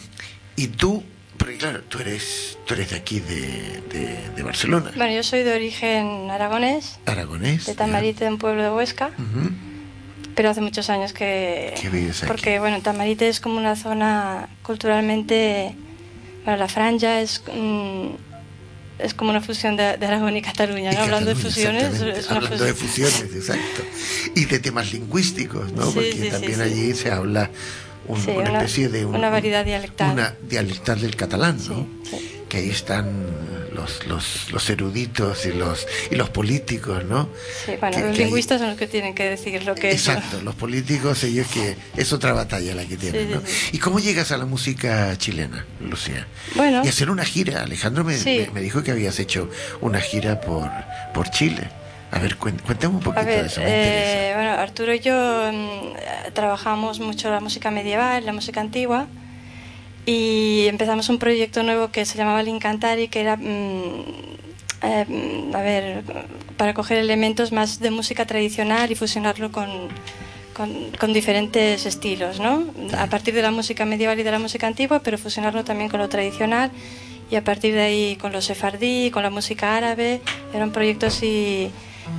y tú, porque claro, tú eres, tú eres de aquí, de, de, de Barcelona. Bueno, yo soy de origen aragonés. Aragonés. De Tamarite, de un pueblo de Huesca. Uh-huh. Pero hace muchos años que... ¿Qué vives aquí? Porque, bueno, Tamarite es como una zona culturalmente... Bueno, la franja es... Mmm, es como una fusión de, de Aragón y Cataluña, ¿no? Hablando de fusiones. Es una Hablando fusión. de fusiones, exacto. Y de temas lingüísticos, ¿no? Sí, Porque sí, también sí, allí sí. se habla un, sí, una, una especie de... Un, una variedad dialectal. Una dialectal del catalán, ¿no? Sí, sí. Que ahí están los, los, los eruditos y los y los políticos, ¿no? Sí, bueno, que, los que lingüistas hay... son los que tienen que decir lo que Exacto, es. Exacto, los políticos, ellos que... Es otra batalla la que tienen, sí, ¿no? Sí, sí. ¿Y cómo llegas a la música chilena, Lucía? Bueno... Y hacer una gira. Alejandro me, sí. me, me dijo que habías hecho una gira por, por Chile. A ver, cuéntame un poquito ver, de eso, me eh, bueno, Arturo y yo mmm, trabajamos mucho la música medieval, la música antigua, y empezamos un proyecto nuevo que se llamaba L'Incantari, que era, mmm, eh, a ver, para coger elementos más de música tradicional y fusionarlo con, con, con diferentes estilos, ¿no? A partir de la música medieval y de la música antigua, pero fusionarlo también con lo tradicional, y a partir de ahí con los sefardí, con la música árabe. Era un proyecto así...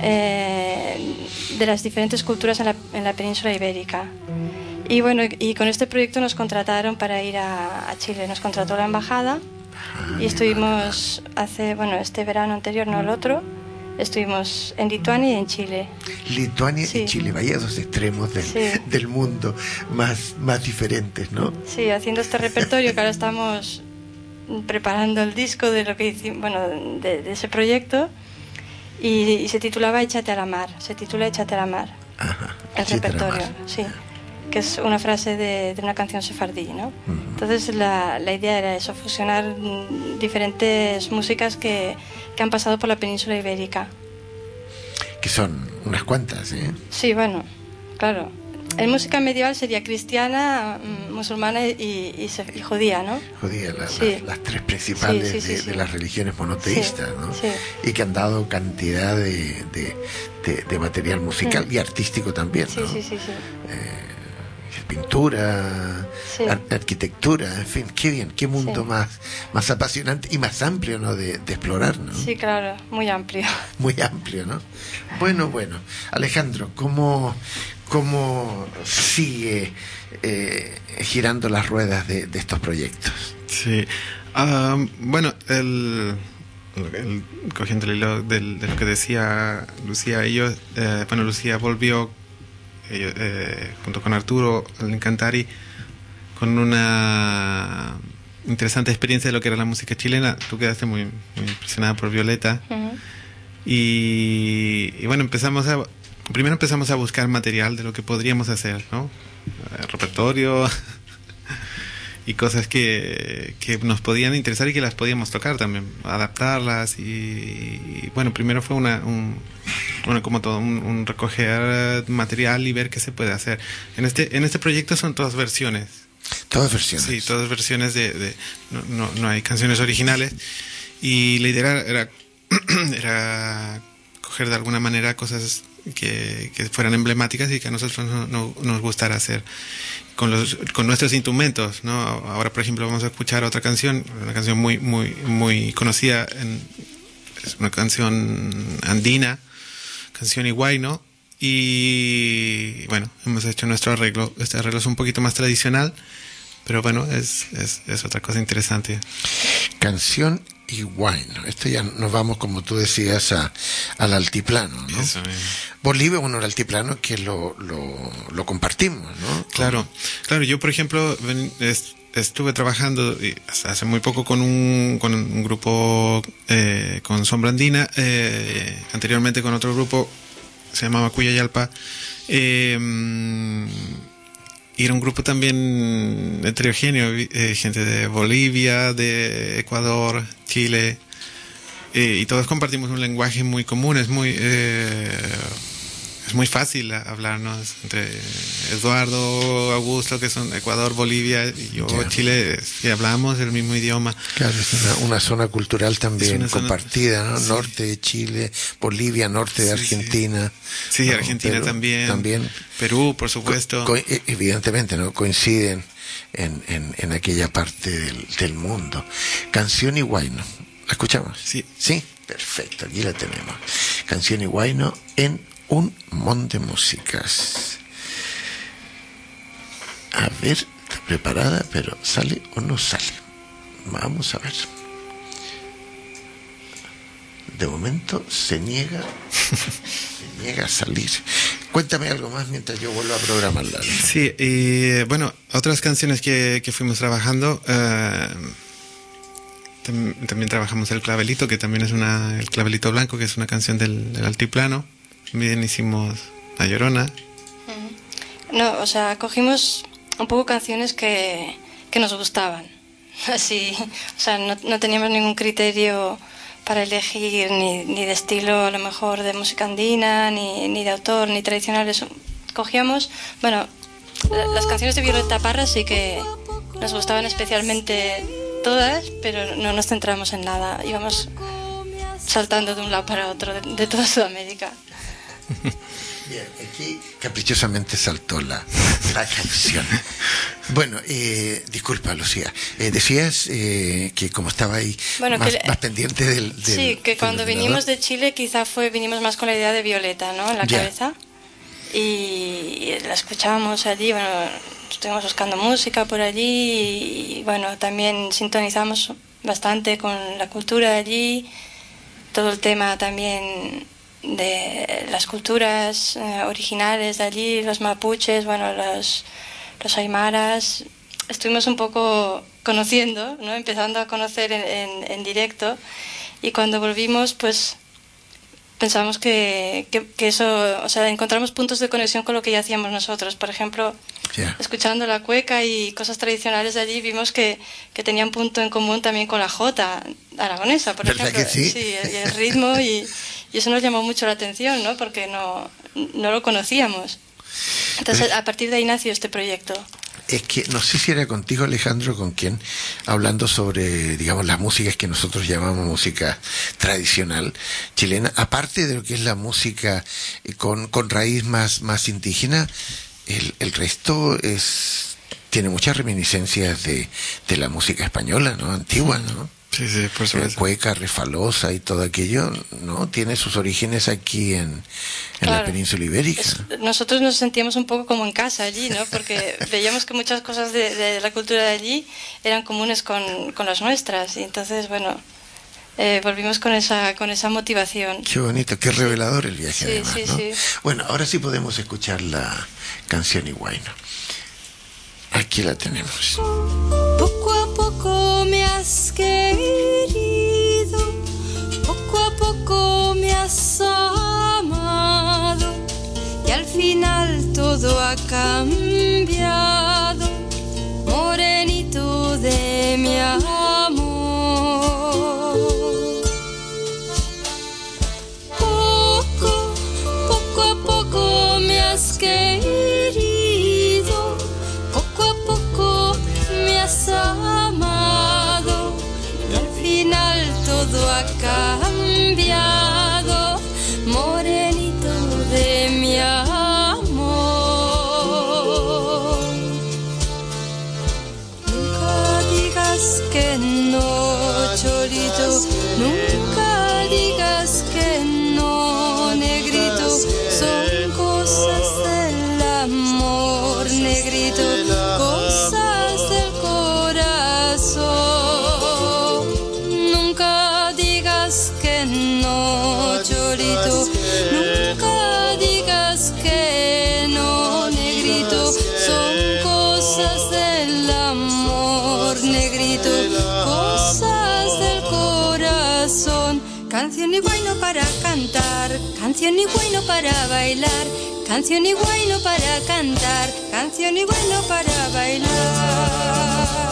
Eh, de las diferentes culturas en la, en la península ibérica. Y bueno, y con este proyecto nos contrataron para ir a, a Chile. Nos contrató la embajada y estuvimos hace, bueno, este verano anterior, no el otro, estuvimos en Lituania y en Chile. Lituania sí. y Chile, vaya dos extremos del, sí. del mundo más, más diferentes, ¿no? Sí, haciendo este repertorio que ahora estamos preparando el disco de lo que hicimos, bueno, de, de ese proyecto. Y, y se titulaba Échate a la mar, se titula Échate a la mar. Ajá, el repertorio, sí, que es una frase de, de una canción sefardí, ¿no? Uh-huh. Entonces la, la idea era eso, fusionar diferentes músicas que, que han pasado por la península ibérica. Que son unas cuantas, ¿eh? Sí, bueno, claro. En música medieval sería cristiana, musulmana y, y, y judía, ¿no? Judía, la, sí. las, las tres principales sí, sí, sí, de, sí. de las religiones monoteístas, sí, ¿no? Sí. Y que han dado cantidad de, de, de, de material musical sí. y artístico también, ¿no? Sí, sí, sí. sí. Eh, pintura, sí. ar- arquitectura, en fin, qué bien, qué mundo sí. más, más apasionante y más amplio, ¿no? De, de explorar, ¿no? Sí, claro, muy amplio. Muy amplio, ¿no? Bueno, bueno. Alejandro, ¿cómo... ¿Cómo sigue eh, girando las ruedas de, de estos proyectos? Sí, Uh, bueno, el, el cogiendo el hilo del, de lo que decía Lucía, ellos, eh, bueno, Lucía volvió eh, eh, junto con Arturo al Incantari con una interesante experiencia de lo que era la música chilena. Tú quedaste muy, muy impresionada por Violeta. Uh-huh. y, y bueno, empezamos a primero empezamos a buscar material de lo que podríamos hacer, ¿no? El repertorio y cosas que, que nos podían interesar y que las podíamos tocar también, adaptarlas y, y bueno, primero fue una un, bueno, como todo, un, un recoger material y ver qué se puede hacer. En este en este proyecto son todas versiones. Todas versiones. Sí, todas versiones de, de no, no, no hay canciones originales y la idea era era coger de alguna manera cosas que, que fueran emblemáticas y que a nosotros no, no, nos gustara hacer con los con nuestros instrumentos, ¿no? Ahora, por ejemplo, vamos a escuchar otra canción, una canción muy muy muy conocida, en, es una canción andina, canción Huayno, y bueno, hemos hecho nuestro arreglo. Este arreglo es un poquito más tradicional, pero bueno, es es, es otra cosa interesante. Canción Huayno. Esto ya nos vamos, como tú decías, a, al altiplano, ¿no? Eso mismo. Bolivia, bueno, el altiplano que lo, lo, lo compartimos, ¿no? Claro, claro. Yo, por ejemplo, ven, est, estuve trabajando hasta hace muy poco con un, con un grupo, eh, con Sombra Andina, eh, anteriormente con otro grupo, se llamaba Cuyayalpa, eh, y era un grupo también heterogéneo, eh, gente de Bolivia, de Ecuador, Chile, eh, y todos compartimos un lenguaje muy común. Es muy eh, es muy fácil hablarnos entre Eduardo, Augusto, que son Ecuador, Bolivia, y yo, yeah. Chile, y hablamos el mismo idioma. Claro, es una, una zona cultural también compartida, zona, ¿no? Sí. Norte de Chile, Bolivia, norte de sí, Argentina. Sí, sí, ¿no? Argentina Perú, también. También. Perú, por supuesto. Co- co- evidentemente, ¿no? Coinciden en, en, en aquella parte del, del mundo. Canción Huayno. ¿La escuchamos? Sí. Sí, perfecto, aquí la tenemos. Canción Huayno en Un Mon de Músicas. A ver, está preparada, pero ¿sale o no sale? Vamos a ver. De momento se niega, se niega a salir. Cuéntame algo más mientras yo vuelvo a programarla. Sí, y bueno, otras canciones que, que fuimos trabajando, eh, tam, también trabajamos el clavelito, que también es una, el clavelito blanco, que es una canción del, del altiplano. También hicimos La Llorona. No, o sea, cogimos un poco canciones que, que nos gustaban. Así, o sea, no, no teníamos ningún criterio para elegir ni, ni de estilo, a lo mejor, de música andina, ni, ni de autor, ni tradicionales. Cogíamos, bueno, las canciones de Violeta Parra sí que nos gustaban especialmente todas, pero no nos centramos en nada. Íbamos saltando de un lado para otro de, de toda Sudamérica. Bien, aquí caprichosamente saltó la, la canción. Bueno, eh, disculpa, Lucía. Eh, decías eh, que como estaba ahí bueno, más, que, más pendiente del, del... Sí, que del cuando ordenador. vinimos de Chile quizá fue vinimos más con la idea de Violeta, ¿no? En la Ya. cabeza. Y, y la escuchábamos allí, bueno, estuvimos buscando música por allí y, bueno, también sintonizamos bastante con la cultura de allí, todo el tema también de las culturas eh, originales de allí, los mapuches, bueno, los, los aymaras. Estuvimos un poco conociendo, ¿no? Empezando a conocer en, en, en directo, y cuando volvimos, pues pensamos que, que, que eso, o sea, encontramos puntos de conexión con lo que ya hacíamos nosotros. Por ejemplo, yeah. escuchando la cueca y cosas tradicionales de allí, vimos que, que tenían punto en común también con la jota aragonesa, por ¿verdad ejemplo. que sí? Sí, el, el ritmo, y, y eso nos llamó mucho la atención, ¿no? Porque no, no lo conocíamos. Entonces, Pero... a partir de ahí nació este proyecto. Es que no sé si era contigo, Alejandro, con quien, hablando sobre, digamos, las músicas que nosotros llamamos música tradicional chilena, aparte de lo que es la música con, con raíz más, más indígena, el, el resto es tiene muchas reminiscencias de, de la música española, ¿no? Antigua, ¿no? Sí, sí, por supuesto. Cueca, Refalosa y todo aquello, ¿no? Tiene sus orígenes aquí en, en claro, la península ibérica. Es, nosotros nos sentíamos un poco como en casa allí, ¿no? Porque veíamos que muchas cosas de, de la cultura de allí eran comunes con, con las nuestras. Y entonces, bueno, eh, volvimos con esa, con esa motivación. Qué bonito, qué revelador el viaje, sí, además, sí, ¿no? Sí. Bueno, ahora sí podemos escuchar la canción Iguayno. Aquí la tenemos. Poco a poco me has querido, poco a poco me has amado, y al final todo ha cambiado, morenito de mi amor. Poco, poco a poco me has querido, poco a poco me has amado, y al final todo ha cambiado, morenito de mi amor. Nunca digas que no, cholito, nunca digas que no, negrito, son cosas del amor, negrito, cosas del corazón. Nunca digas que no, cholito, nunca digas que no, negrito, son cosas del amor, negrito, cosas del corazón. Canción y guayno para cantar, canción y guayno para bailar, canción y guayno para cantar, canción y guayno para bailar.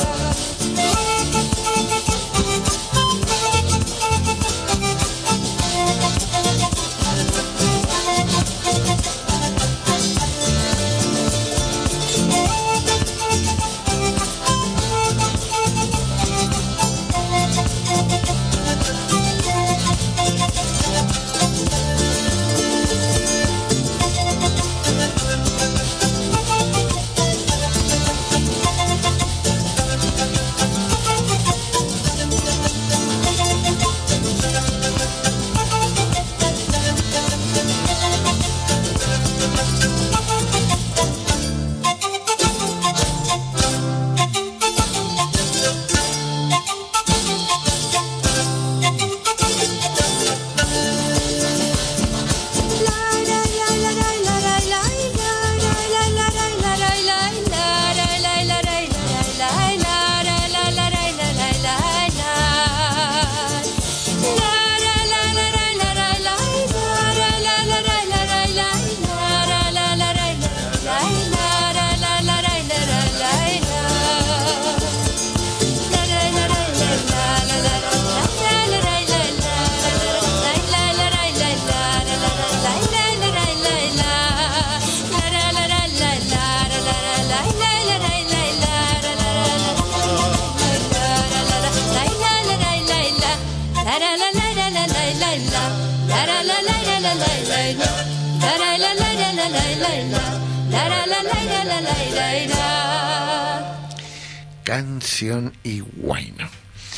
Canción y guayno.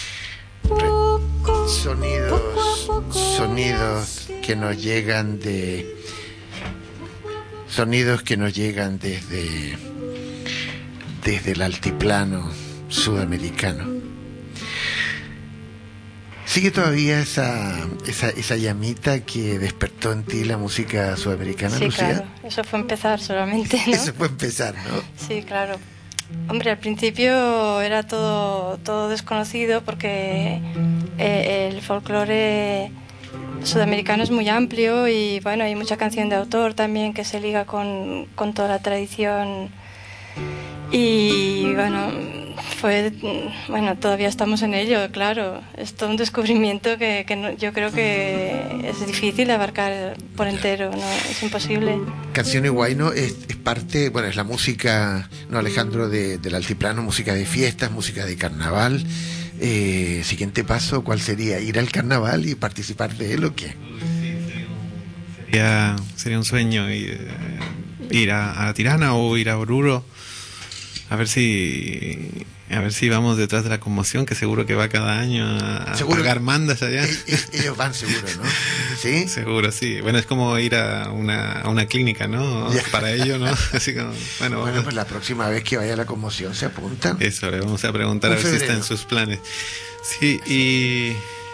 Sonidos, sonidos que nos llegan de, sonidos que nos llegan desde, desde el altiplano sudamericano. ¿Sigue todavía esa, esa, esa llamita que despertó en ti la música sudamericana, sí, Lucía? Claro, eso fue empezar solamente, ¿no? Eso fue empezar, ¿no? Sí, claro. Hombre, al principio era todo, todo desconocido porque eh, el folclore sudamericano es muy amplio y bueno, hay mucha canción de autor también que se liga con, con toda la tradición y bueno, fue, bueno, todavía estamos en ello, claro, es todo un descubrimiento que, que no, yo creo que es difícil de abarcar por entero, ¿no? Es imposible. Canción y guayno es, es parte, bueno, es la música, ¿no, Alejandro, de, del altiplano, música de fiestas, música de carnaval. Eh, siguiente paso, ¿cuál sería? ¿Ir al carnaval y participar de él o qué? Sería, sería un sueño ir, ir a, a Tirana o ir a Oruro, a ver si a ver si vamos detrás de la conmoción, que seguro que va cada año a, a pagar mandas allá. Ellos van seguro, ¿no? ¿Sí? Seguro, sí. Bueno, es como ir a una, a una clínica, ¿no? Ya. Para ello, ¿no? Así como, bueno, bueno, bueno, pues la próxima vez que vaya a la conmoción se apuntan. Eso, le vamos a preguntar a ver si está en sus planes. Sí, y...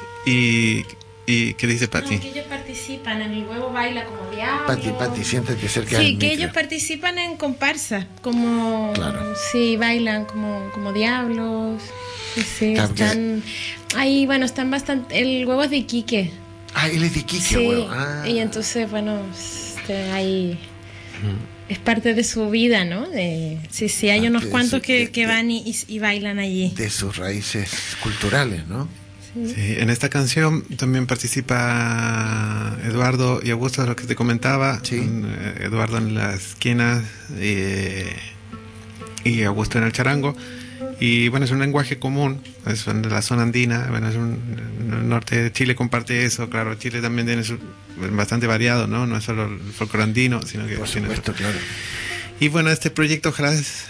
y ¿Y qué dice Pati? No, que ellos participan en El Huevo Baila como Diablo. Pati, Pati, siéntate cerca del Sí, que micro. ellos participan en comparsas, como... Claro. Sí, bailan como, como diablos. Sí, sí, Claro, están... Ahí, bueno, están bastante... El Huevo es de Iquique. Ah, él es de Iquique, Sí, huevo. Ah. y entonces, bueno, este, ahí... Es parte de su vida, ¿no? De, sí, sí, hay Ah, unos de cuantos su- que, de- que van y, y, y bailan allí. De sus raíces culturales, ¿no? Sí, en esta canción también participa Eduardo y Augusto, lo que te comentaba. Sí. Eduardo en la esquina eh, y Augusto en el charango. Y bueno, es un lenguaje común, es de la zona andina, bueno, es un, el norte de Chile comparte eso, claro, Chile también tiene su, bastante variado, ¿no? No es solo el folclore andino, sino que... Por tiene supuesto, otro. claro. Y bueno, este proyecto ojalá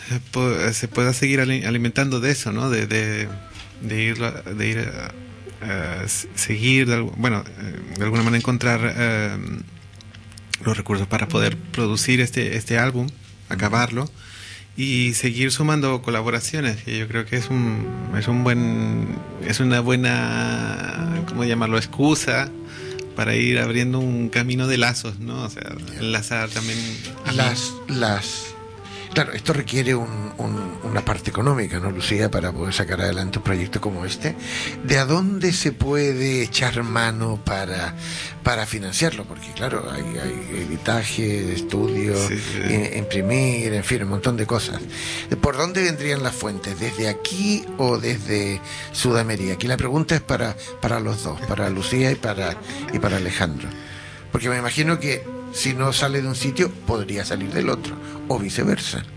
se pueda seguir alimentando de eso, ¿no? De, de, de ir, de ir a, a seguir, de, bueno, de alguna manera encontrar uh, los recursos para poder producir este, este álbum, acabarlo y seguir sumando colaboraciones, que yo creo que es un, es un buen, es una buena, ¿cómo llamarlo?, excusa para ir abriendo un camino de lazos, ¿no? O sea, enlazar también las las claro, esto requiere un, un, una parte económica, ¿no, Lucía? Para poder sacar adelante un proyecto como este. ¿De a dónde se puede echar mano para, para financiarlo? Porque claro, hay, hay editaje, estudio, sí, sí. Eh, imprimir, en fin, un montón de cosas. ¿Por dónde vendrían las fuentes? ¿Desde aquí o desde Sudamérica? Aquí la pregunta es para, para los dos, para Lucía y para, y para Alejandro. Porque me imagino que si no sale de un sitio, podría salir del otro, o viceversa.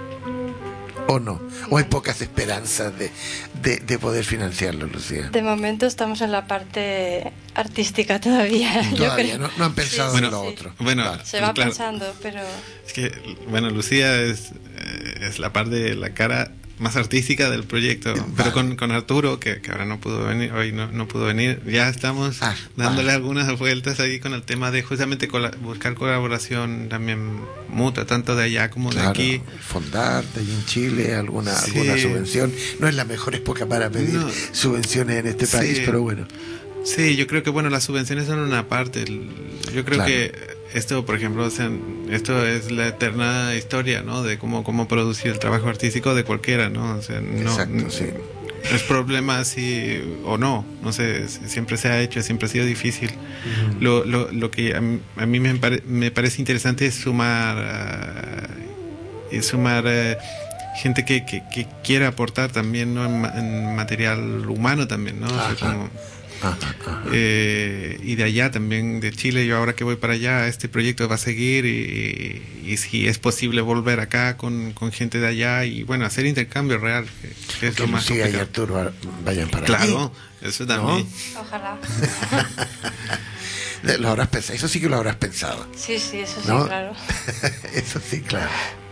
¿O no? ¿O hay pocas esperanzas de, de, de poder financiarlo, Lucía? De momento estamos en la parte artística todavía. Todavía yo creo. No, no han pensado Sí, en lo sí. otro. Bueno, Claro. Se va claro. pensando, pero... Es que, bueno, Lucía es, eh, es la parte, la cara más artística del proyecto, Vale. pero con, con Arturo, que, que ahora no pudo venir, hoy no, no pudo venir, ya estamos Ah, dándole vale. algunas vueltas ahí con el tema de justamente cola- buscar colaboración también mutua, tanto de allá como Claro, de aquí. Fondarte allí en Chile, alguna, Sí. alguna subvención. No es la mejor época para pedir No. subvenciones en este Sí. país, pero bueno. Sí, yo creo que bueno, las subvenciones son una parte. Yo creo Claro. que esto, por ejemplo, o sea, esto es la eterna historia, ¿no? De cómo cómo producir el trabajo artístico de cualquiera, ¿no? O sea, no Exacto, sí. es problema si o no, no sé, siempre se ha hecho, siempre ha sido difícil. Uh-huh. Lo, lo, lo que a mí, a mí me, pare, me parece interesante es sumar, uh, es sumar uh, gente que, que, que quiera aportar también, ¿no? En, en material humano también, ¿no? O sea, Ajá. como, Ajá, ajá. eh, y de allá también, de Chile, yo ahora que voy para allá, este proyecto va a seguir y, y, y si es posible volver acá con, con gente de allá y bueno, hacer intercambio real, que, que es Que lo más Lucía y complicado. Arturo vayan para Claro, eso también. Ojalá. allí. Lo habrás pensado, eso sí que lo habrás pensado. Sí, sí, eso sí, ¿No? claro. Eso sí, claro.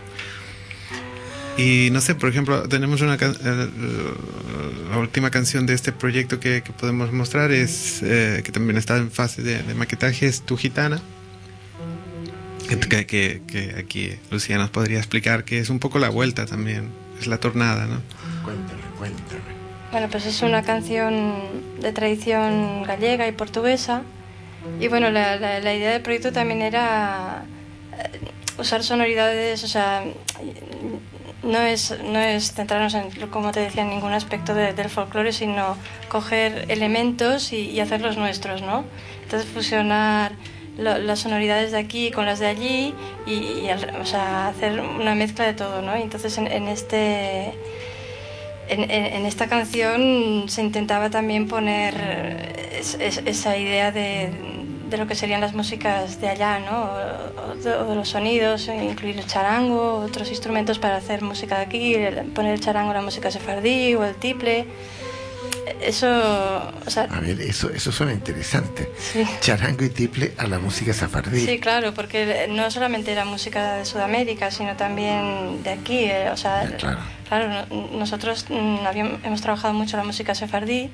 Y no sé, por ejemplo, tenemos una can- eh, la última canción de este proyecto que, que podemos mostrar es eh, que también está en fase de, de maquetaje, es Tu Gitana. Que, que, que aquí Lucía nos podría explicar que es un poco la vuelta también, es la tornada, ¿no? Cuéntame, cuéntame. Bueno, pues es una canción de tradición gallega y portuguesa. Y bueno, la, la, la idea del proyecto también era eh, usar sonoridades, o sea, no es, no es centrarnos en, como te decía, en ningún aspecto de, del folclore, sino coger elementos y, y hacerlos nuestros, ¿no? Entonces fusionar lo, las sonoridades de aquí con las de allí y, y al, o sea, hacer una mezcla de todo, ¿no? Y entonces en, en este... En, en, en esta canción se intentaba también poner es, es, esa idea de, de lo que serían las músicas de allá, ¿no? O, o, de, o de los sonidos, incluir el charango, otros instrumentos para hacer música de aquí, el, poner el charango en la música sefardí o el tiple. eso, o sea... A ver, eso, eso suena interesante. Sí. Charango y tiple a la música sefardí. Sí, claro, porque no solamente era música de Sudamérica, sino también de aquí. Eh, o sea, eh, claro. claro, no, nosotros mm, habíamos, hemos trabajado mucho la música sefardí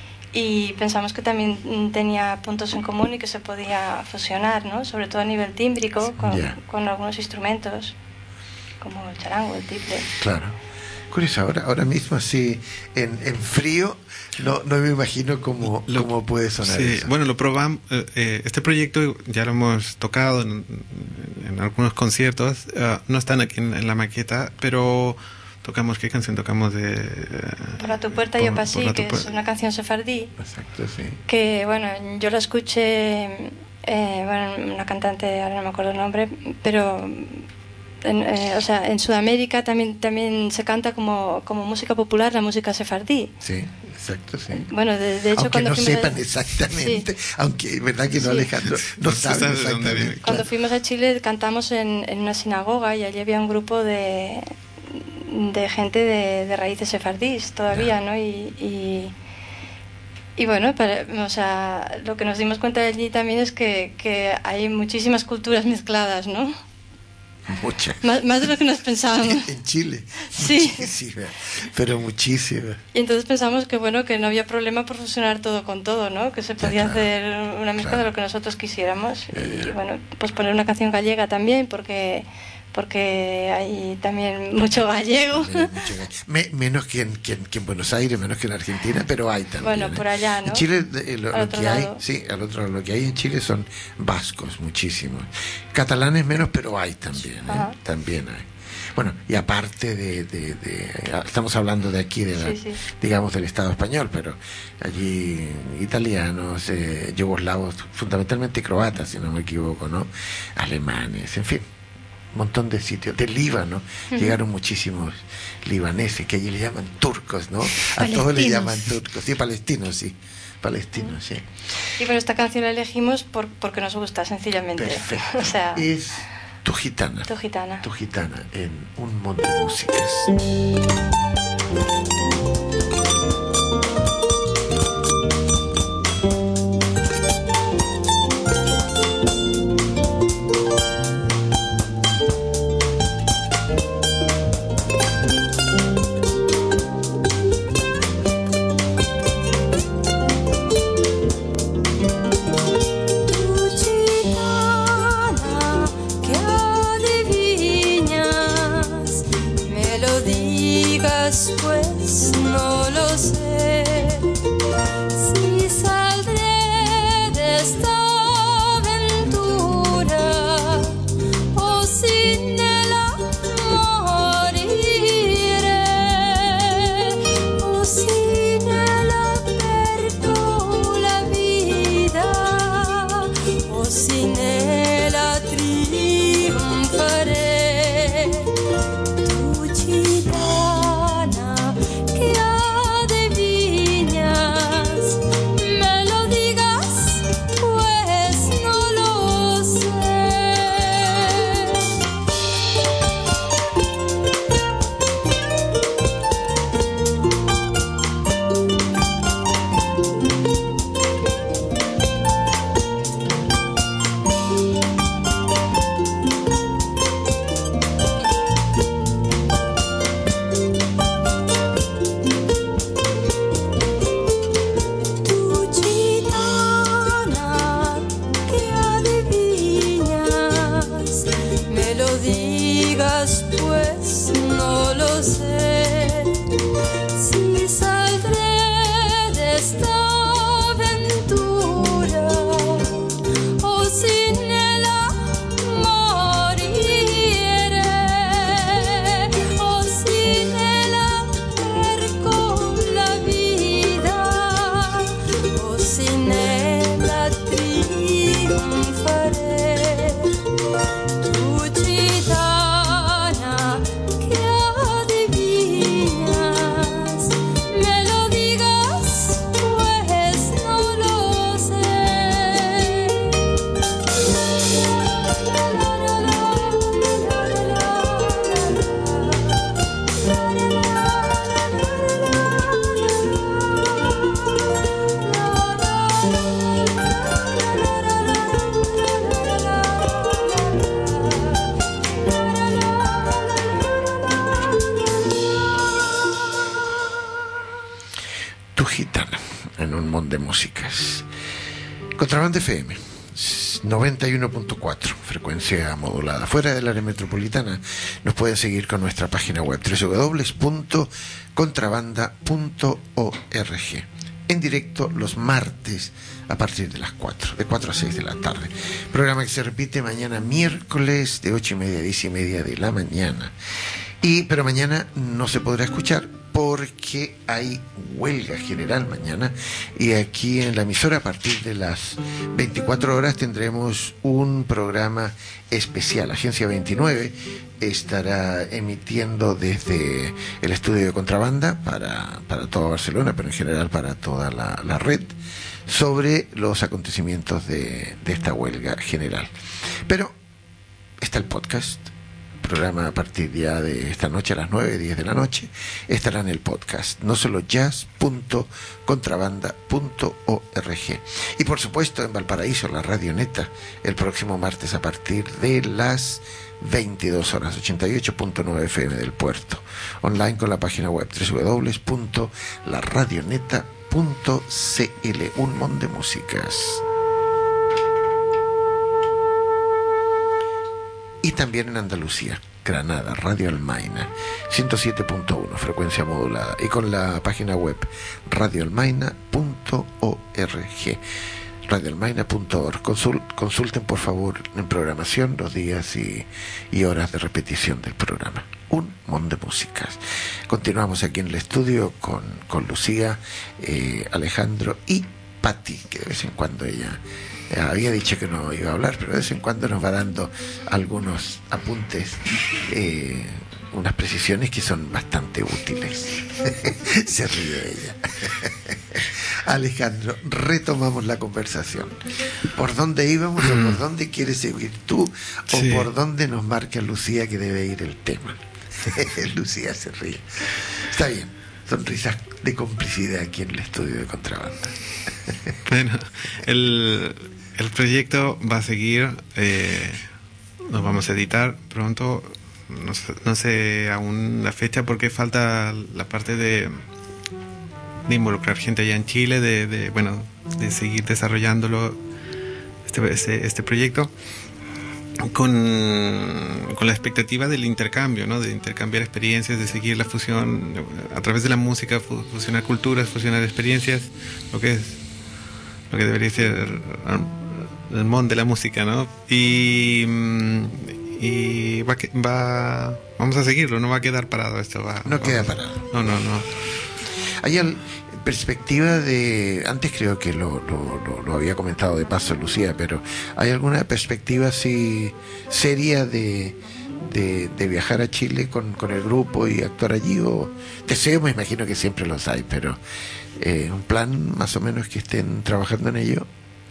y pensamos que también tenía puntos en común y que se podía fusionar, ¿no? Sobre todo a nivel tímbrico, con, yeah. con algunos instrumentos, como el charango, el tiple. Claro. Curioso, ahora, ahora mismo así, en, en frío, no, no me imagino cómo, lo, cómo puede sonar sí, eso. Bueno, lo probamos, eh, este proyecto ya lo hemos tocado en, en algunos conciertos, uh, no están aquí en, en la maqueta, pero tocamos, ¿qué canción tocamos? de uh, Por a tu puerta por, yo pasé, que es una canción sefardí. Exacto, sí. Que, bueno, yo la escuché, eh, bueno, una cantante, ahora no me acuerdo el nombre, pero... En, eh, o sea, en Sudamérica también también se canta como, como música popular la música sefardí. Sí, exacto, sí. Bueno, de, de hecho aunque cuando no fuimos sepan a... exactamente, sí. Aunque es verdad que no, sí. Alejandro, no saben exactamente. Cuando claro. fuimos a Chile cantamos en, en una sinagoga y allí había un grupo de, de gente de, de raíces sefardís todavía, yeah. ¿no? Y, y, y bueno, para, o sea, lo que nos dimos cuenta de allí también es que, que hay muchísimas culturas mezcladas, ¿no? Muchas. Más, más de lo que nos pensábamos. En Chile. Sí. Muchísimas, pero muchísimas. Y entonces pensamos que bueno, que no había problema por fusionar todo con todo, ¿no? Que se podía ya, claro, hacer una mezcla claro. de lo que nosotros quisiéramos. Ya, ya. Y bueno, pues poner una canción gallega también, porque porque hay también mucho gallego. Me, menos que en, que, en, que en Buenos Aires, menos que en Argentina, pero hay también. Bueno, ¿eh? Por allá, ¿no? En Chile, eh, lo, lo que lado. hay, sí, al otro lado, lo que hay en Chile son vascos, muchísimos. Catalanes menos, pero hay también, ¿eh? También hay. Bueno, y aparte de, de, de, estamos hablando de aquí, de la, sí, sí. digamos, del Estado español, pero allí italianos, eh, yugoslavos, fundamentalmente croatas, si no me equivoco, ¿no? Alemanes, en fin. Un montón de sitios, de Líbano, uh-huh. llegaron muchísimos libaneses, que allí le llaman turcos, ¿no? A todos le llaman turcos, sí, palestinos, sí, palestinos, uh-huh. sí. Y bueno, esta canción la elegimos por, porque nos gusta, sencillamente. Perfecto. O sea, es Tu Gitana. Tu Gitana. Tu Gitana, en Un Mundo de Músicas. Pues Músicas. Contrabanda F M noventa y uno punto cuatro, frecuencia modulada. Fuera del área metropolitana nos pueden seguir con nuestra página web doble u doble u doble u punto contrabanda punto org. En directo los martes a partir de las cuatro, de cuatro a seis de la tarde. Programa que se repite mañana miércoles de ocho y media a diez y media de la mañana. Y, pero mañana no se podrá escuchar porque hay huelga general mañana, y aquí en la emisora a partir de las veinticuatro horas tendremos un programa especial. Agencia veintinueve estará emitiendo desde el estudio de Contrabanda para, para toda Barcelona, pero en general para toda la, la red, sobre los acontecimientos de, de esta huelga general. Pero está el podcast. Programa a partir ya de esta noche a las nueve, diez de la noche, estará en el podcast, no solo jazz punto contrabanda punto org. Y por supuesto en Valparaíso, la Radio Neta, el próximo martes a partir de las veintidós horas, ochenta y ocho punto nueve F M del Puerto. Online con la página web doble u doble u doble u punto la radio neta punto c l. Un montón de músicas. Y también en Andalucía, Granada, Radio Almaina, ciento siete punto uno, frecuencia modulada. Y con la página web radio almaina punto org, radio almaina punto org. Consul, consulten por favor en programación los días y, y horas de repetición del programa. Un montón de músicas. Continuamos aquí en el estudio con, con Lucía, eh, Alejandro y Patti, que de vez en cuando ella... había dicho que no iba a hablar, pero de vez en cuando nos va dando algunos apuntes, eh, unas precisiones que son bastante útiles. Se ríe ella. Alejandro, retomamos la conversación. ¿Por dónde íbamos o por dónde quieres seguir tú o sí. por dónde nos marca Lucía que debe ir el tema? Lucía se ríe. Está bien, sonrisas de complicidad aquí en el estudio de Contrabanda. Bueno, el... El proyecto va a seguir, eh, nos vamos a editar pronto, no sé, no sé aún la fecha porque falta la parte de, de involucrar gente allá en Chile, de, de bueno, de seguir desarrollándolo, este, este, este proyecto, con, con la expectativa del intercambio, ¿no? De intercambiar experiencias, de seguir la fusión, a través de la música, fusionar culturas, fusionar experiencias, lo que es, lo que debería ser el mon de la música, ¿no? Y, y va, va vamos a seguirlo, no va a quedar parado esto. Va, no va, queda parado. No, no, no. Hay el, perspectiva de, antes creo que lo, lo, lo, lo había comentado de paso Lucía, pero ¿hay alguna perspectiva así seria de, de, de viajar a Chile con, con el grupo y actuar allí? O deseo, me imagino que siempre los hay, pero eh, un plan más o menos que estén trabajando en ello.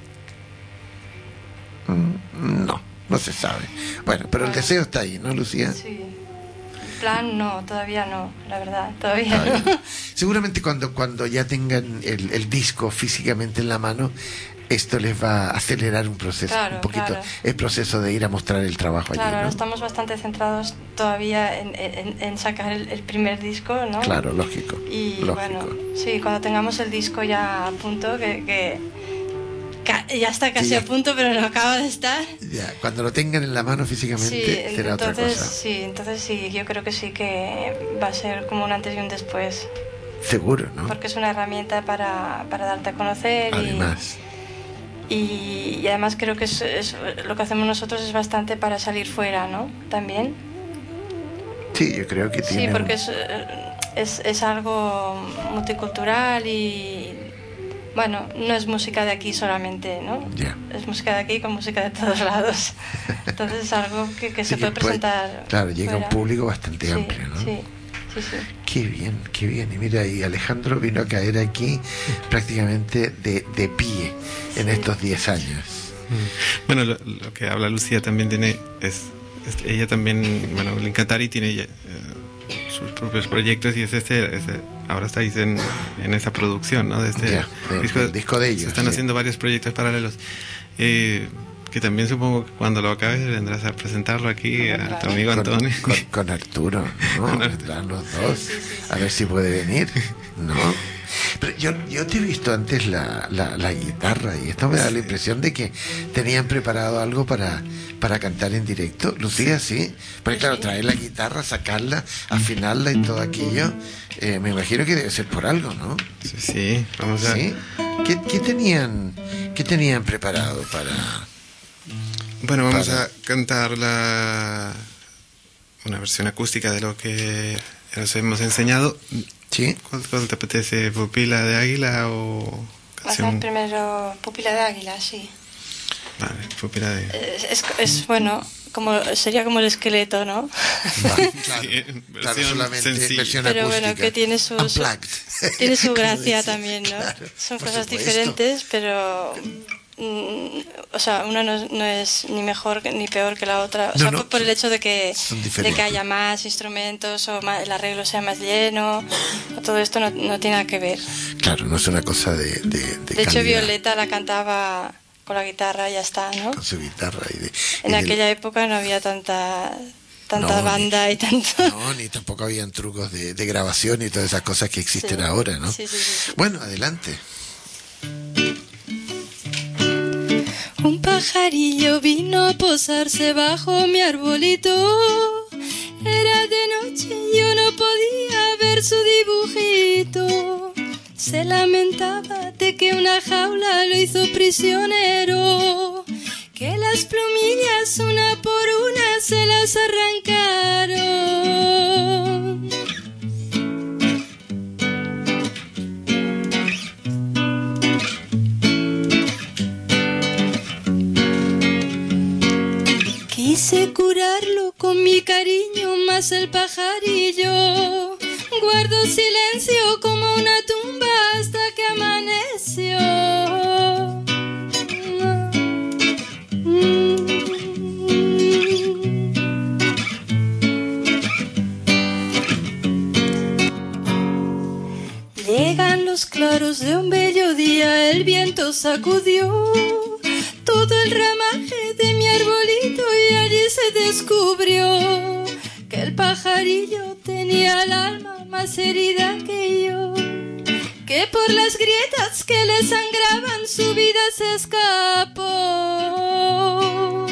No, no se sabe. Bueno, pero el deseo está ahí, ¿no, Lucía? Sí. El plan no, todavía no, la verdad, todavía no. No. Seguramente cuando, cuando ya tengan el, el disco físicamente en la mano, esto les va a acelerar un proceso, claro, un poquito, claro. el proceso de ir a mostrar el trabajo claro, allí, ¿no? Ahora estamos bastante centrados todavía en, en, en sacar el, el primer disco, ¿no? Claro, lógico. Y lógico. bueno, sí, cuando tengamos el disco ya a punto, que... que ya está casi ya, a punto, pero no acaba de estar. Ya, cuando lo tengan en la mano físicamente, sí, será entonces, otra cosa. Sí, entonces sí, yo creo que sí que va a ser como un antes y un después. Seguro, ¿no? Porque es una herramienta para, para darte a conocer. Además. Y, y, y además creo que es, es, lo que hacemos nosotros es bastante para salir fuera, ¿no? También. Sí, yo creo que tiene... Sí, porque un... es, es, es algo multicultural y... Bueno, no es música de aquí solamente, ¿no? Yeah. Es música de aquí con música de todos lados. Entonces es algo que, que se sí, puede que presentar. Puede, claro, llega fuera. a un público bastante sí, amplio, ¿no? Sí, sí, sí. Qué bien, qué bien. Y mira, y Alejandro vino a caer aquí prácticamente de, de pie en sí. estos diez años. Bueno, lo, lo que habla Lucía también tiene, es, es ella también, bueno, Linkatari tiene ella, eh, sus propios proyectos y es este, este ahora estáis en, en esa producción, ¿no? De este yeah, de, disco, el disco de ellos. Se están sí. haciendo varios proyectos paralelos. Eh, que también supongo que cuando lo acabes vendrás a presentarlo aquí a claro. tu amigo Antonio. Con, con, con Arturo, ¿no? Vendrán los dos. A ver si puede venir, ¿no? Pero yo, yo te he visto antes la, la, la guitarra y esto me da la impresión de que tenían preparado algo para, para cantar en directo. Lucía, sí. Porque claro, traer la guitarra, sacarla, afinarla y todo aquello, eh, me imagino que debe ser por algo, ¿no? Sí, sí. Vamos a... ¿Sí? ¿Qué, qué tenían, qué tenían preparado para...? Bueno, vamos para... a cantar la... una versión acústica de lo que nos hemos enseñado. ¿Sí? ¿Cuál, cuál te apetece? ¿Pupila de Águila o canción? Hacer primero Pupila de Águila, sí. Vale, Pupila de... Es, es, es bueno, como sería como el esqueleto, ¿no? Vale, claro, Sí, claro, solamente sencilla. versión Pero acústica. bueno, que tiene su, su, tiene su gracia también, ¿no? Claro, son por cosas supuesto. diferentes, pero... Mm, o sea, una no, no es ni mejor ni peor que la otra, o No, sea, no, por, por el hecho de que, de que haya más instrumentos o más, el arreglo sea más lleno, todo esto no, no tiene nada que ver. Claro, no es una cosa de De, de, de hecho, calidad. Violeta la cantaba con la guitarra y ya está, ¿no? Con su guitarra. Y de, en y aquella del... época no había tanta tanta no, banda ni, y tanto... No, ni tampoco habían trucos de, de grabación y todas esas cosas que existen sí, ahora, ¿no? Sí, sí, sí, sí. Bueno, adelante. Un pajarillo vino a posarse bajo mi arbolito. Era de noche y yo no podía ver su dibujito. Se lamentaba de que una jaula lo hizo prisionero, que las plumillas una por una se las arrancaron. Quise curarlo con mi cariño, mas el pajarillo guardó silencio como una tumba hasta que amaneció. Llegan los claros de un bello día, el viento sacudió todo el ramaje de mi arbolito y allí se descubrió que el pajarillo tenía el alma más herida que yo, que por las grietas que le sangraban su vida se escapó.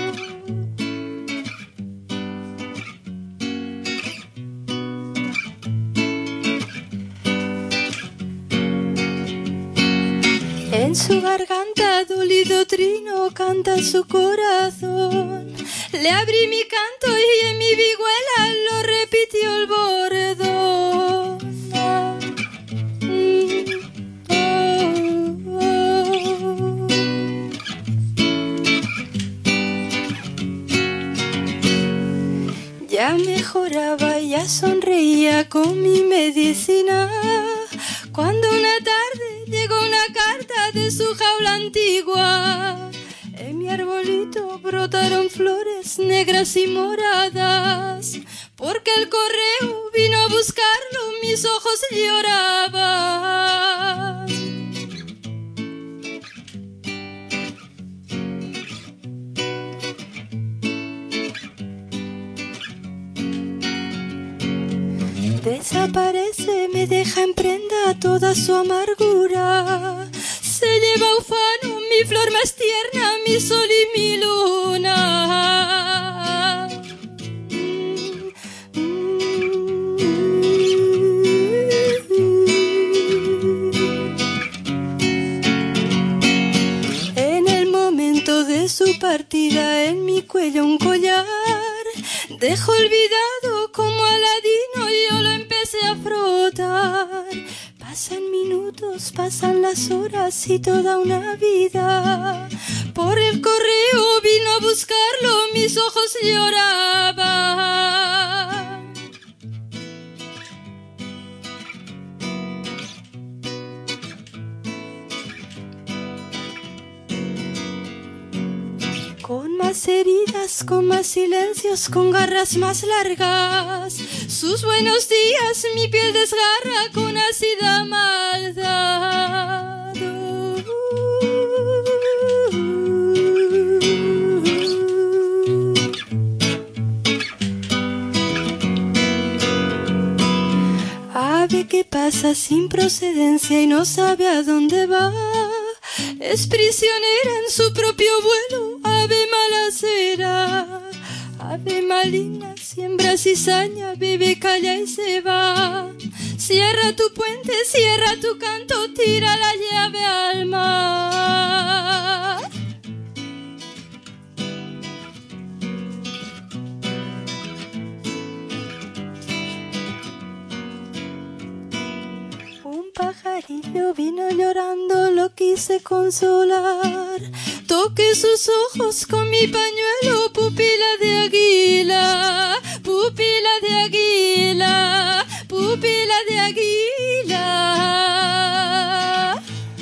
En su garganta dolido trino canta su corazón. Le abrí mi canto y en mi vihuela lo repitió el bordón. Ya mejoraba, ya sonreía con mi medicina, cuando una tarde llegó una carta de su jaula antigua. En mi arbolito brotaron flores negras y moradas, porque el correo vino a buscarlo, mis ojos lloraban. Desaparece, me deja en prenda toda su amargura. Se lleva ufano mi flor más tierna, mi sol y mi luna. En el momento de su partida, en mi cuello un collar dejó olvidado como Aladino, yo lo empecé a frotar. Pasan minutos, pasan las horas y toda una vida. Por el correo vino a buscarlo, mis ojos lloraban. Con más heridas, con más silencios, con garras más largas, sus buenos días mi piel desgarra con ácida maldad. Ave que pasa pisa sin procedencia y no sabe a dónde va. Es prisionera en su propio vuelo, ave malacera. Ave maligna, siembra cizaña, vive, calla y se va. Cierra tu puente, cierra tu canto, tira la llave al mar. Un pajarillo vino llorando, lo quise consolar. Toqué sus ojos con mi pañuelo, pupila de águila, pupila de águila, pupila de águila.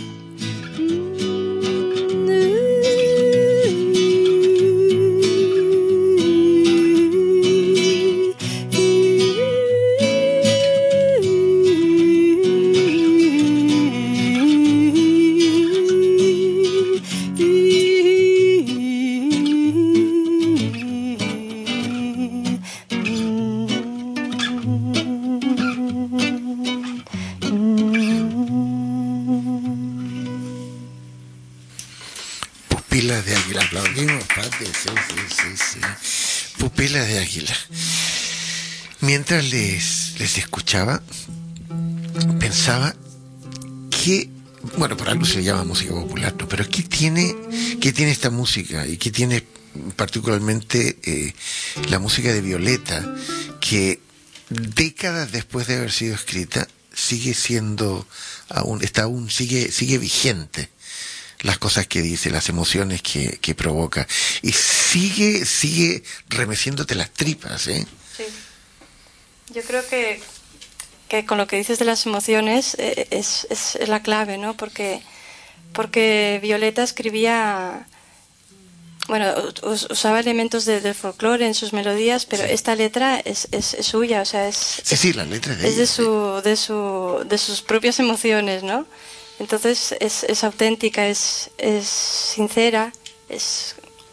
Pupila de águila, aplaudimos, padre, sí, sí, sí, sí. Pupila de águila. Mientras les, les escuchaba, pensaba que, bueno, por algo se le llama música popular, ¿no? Pero ¿qué tiene, qué tiene esta música? Y qué tiene particularmente eh, la música de Violeta, que décadas después de haber sido escrita, sigue siendo, aún, está aún, sigue, sigue vigente. Las cosas que dice, las emociones que, que provoca, y sigue sigue remeciéndote las tripas, ¿eh? Sí. Yo creo que, que con lo que dices de las emociones eh, es, es la clave, ¿no? Porque, porque Violeta escribía, bueno, us, usaba elementos de, del folclore en sus melodías, pero sí. Esta letra es, es, es suya, o sea, es, sí, sí, la letra de es ella, de, su, de, su, de sus propias emociones, ¿no? Entonces es, es auténtica, es, es sincera, es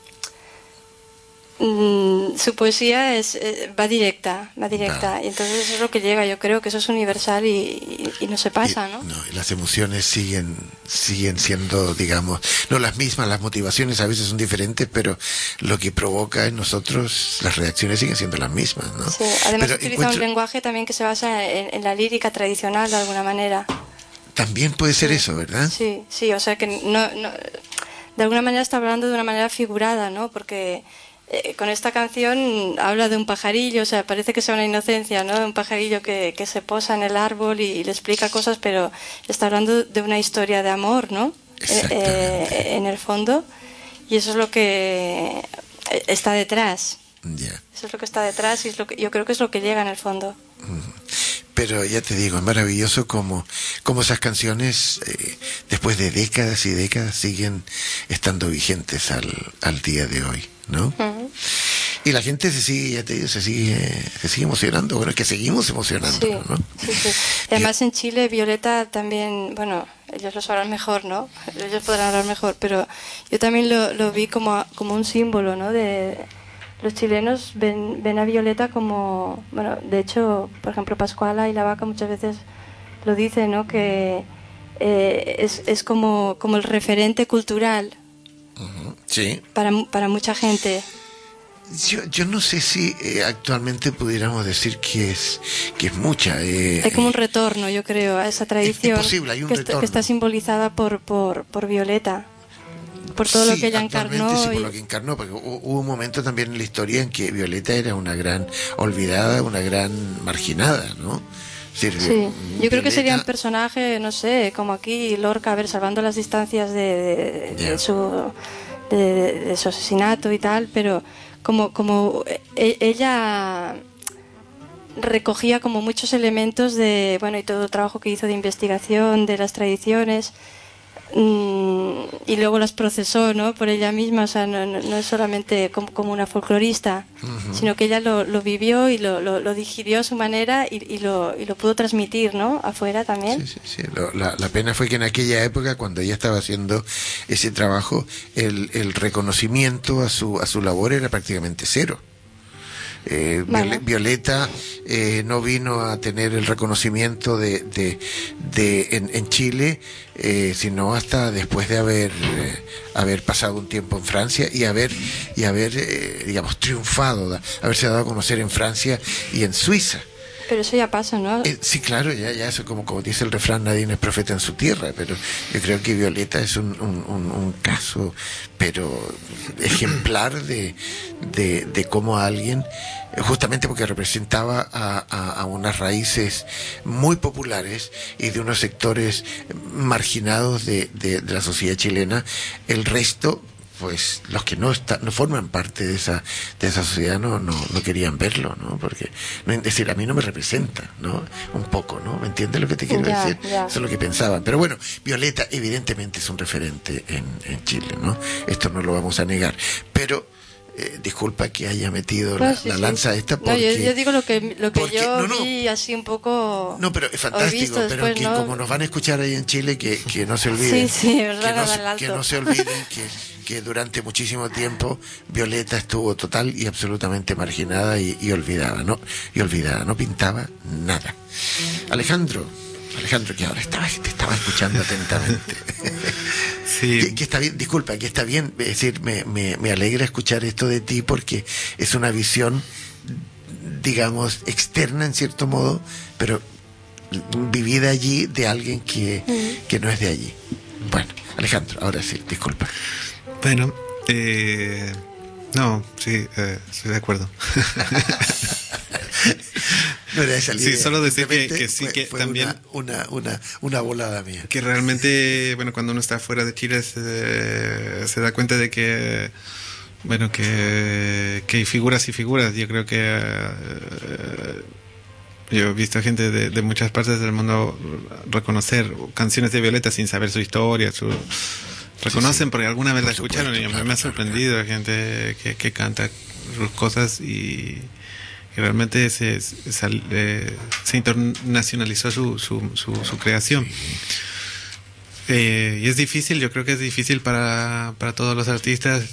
mm, su poesía es eh, va directa, va directa, ah. Y entonces eso es lo que llega. Yo creo que eso es universal y, y, y no se pasa, ¿no? Y, no, y las emociones siguen siguen siendo, digamos, no las mismas, las motivaciones a veces son diferentes, pero lo que provoca en nosotros, las reacciones siguen siendo las mismas, ¿no? Sí, además pero utiliza encuentro... un lenguaje también que se basa en, en la lírica tradicional de alguna manera. También puede ser sí. Eso, ¿verdad? Sí, sí, o sea que no, no, de alguna manera está hablando de una manera figurada, ¿no? Porque eh, con esta canción habla de un pajarillo, o sea, parece que sea una inocencia, ¿no? Un pajarillo que, que se posa en el árbol y, y le explica cosas, pero está hablando de una historia de amor, ¿no? Eh, en el fondo, y eso es lo que está detrás. Yeah. Eso es lo que está detrás y es lo que, yo creo que es lo que llega en el fondo. Pero ya te digo, es maravilloso como, como esas canciones, eh, después de décadas y décadas, siguen estando vigentes al, al día de hoy, ¿no? Uh-huh. Y la gente se sigue, ya te digo, se sigue, se sigue emocionando. Bueno, es que seguimos emocionando, sí, ¿no? Sí, sí. Además en Chile, Violeta también, bueno, ellos lo sabrán mejor, ¿no? Ellos podrán hablar mejor, pero yo también lo, lo vi como, como un símbolo, ¿no? De... Los chilenos ven, ven a Violeta como, bueno, de hecho, por ejemplo, Pascuala y La Vaca muchas veces lo dicen, ¿no? Que eh, es, es como, como el referente cultural. Uh-huh. Sí. Para, para mucha gente. Yo, yo no sé si eh, actualmente pudiéramos decir que es que es mucha. Eh, Hay como un retorno, yo creo, a esa tradición. Es posible, hay un que, retorno. Está, que está simbolizada por, por, por Violeta. Por todo sí, lo que ella encarnó. Sí, por y... lo que encarnó, porque hubo un momento también en la historia en que Violeta era una gran olvidada, una gran marginada, ¿no? Sí, sí. Yo Violeta... creo que sería un personaje, no sé, como aquí Lorca, a ver, salvando las distancias de, de, yeah. de, su, de, de su asesinato y tal, pero como, como ella recogía como muchos elementos de, bueno, y todo el trabajo que hizo de investigación de las tradiciones. Y luego las procesó, ¿no? Por ella misma, o sea, no, no, no es solamente como, como una folclorista, uh-huh. sino que ella lo, lo vivió y lo, lo, lo digirió a su manera y, y, lo, y lo pudo transmitir, ¿no? Afuera también. Sí, sí, sí. Lo, la, la pena fue que en aquella época, cuando ella estaba haciendo ese trabajo, el, el reconocimiento a su, a su labor era prácticamente cero. Eh, Vale. Violeta eh, no vino a tener el reconocimiento de, de, de en, en Chile, eh, sino hasta después de haber eh, haber pasado un tiempo en Francia y haber y haber eh, digamos triunfado, da, haberse dado a conocer en Francia y en Suiza. Pero eso ya pasa, ¿no? Eh, sí, claro, ya, ya eso como, como dice el refrán, nadie es profeta en su tierra, pero yo creo que Violeta es un, un, un, un caso, pero ejemplar de, de, de cómo alguien, justamente porque representaba a, a, a unas raíces muy populares y de unos sectores marginados de, de, de la sociedad chilena, el resto, pues los que no están, no forman parte de esa de esa sociedad no no, no querían verlo, ¿no? Porque no, es decir, a mí no me representa, ¿no? Un poco, ¿no? ¿Me entiendes lo que te quiero Ya, decir? ya. Eso es lo que pensaban. Pero bueno, Violeta evidentemente es un referente en, en Chile, ¿no? Esto no lo vamos a negar. Pero eh, disculpa que haya metido Pues la, sí, la sí. lanza esta porque... No, yo, yo digo lo que, lo que porque- yo no, no. vi así un poco... No, pero es o he fantástico, visto pero después, que ¿no? como nos van a escuchar ahí en Chile, que, que no se olviden, Sí, sí, es que, verdad, no, se- al alto. que no se olviden que, que durante muchísimo tiempo Violeta estuvo total y absolutamente marginada y, y olvidada, ¿no? Y olvidada, no pintaba nada. Alejandro, Alejandro, que ahora estaba, te estaba escuchando atentamente. Sí. Que, que está bien, disculpa, que está bien, es decir, me, me, me alegra escuchar esto de ti porque es una visión, digamos, externa en cierto modo, pero vivida allí de alguien que, que no es de allí. Bueno, Alejandro, ahora sí, disculpa. Bueno, eh, no, sí, eh, estoy de acuerdo. No era esa la Sí, idea. solo decir que- Simplemente que sí, fue- que fue también- una, una, una, una volada mía. Que realmente, bueno, cuando uno está fuera de Chile se, se da cuenta de que, bueno, que, que hay figuras y figuras. Yo creo que eh, yo he visto gente de, de muchas partes del mundo reconocer canciones de Violeta sin saber su historia, su reconocen Sí, sí. porque alguna vez Por la escucharon, supuesto, y a mí claro, me ha claro, sorprendido gente que, que canta sus cosas y que realmente se, se, sal- eh, se internacionalizó su, su, su, su creación. Eh, y es difícil, yo creo que es difícil para, para todos los artistas,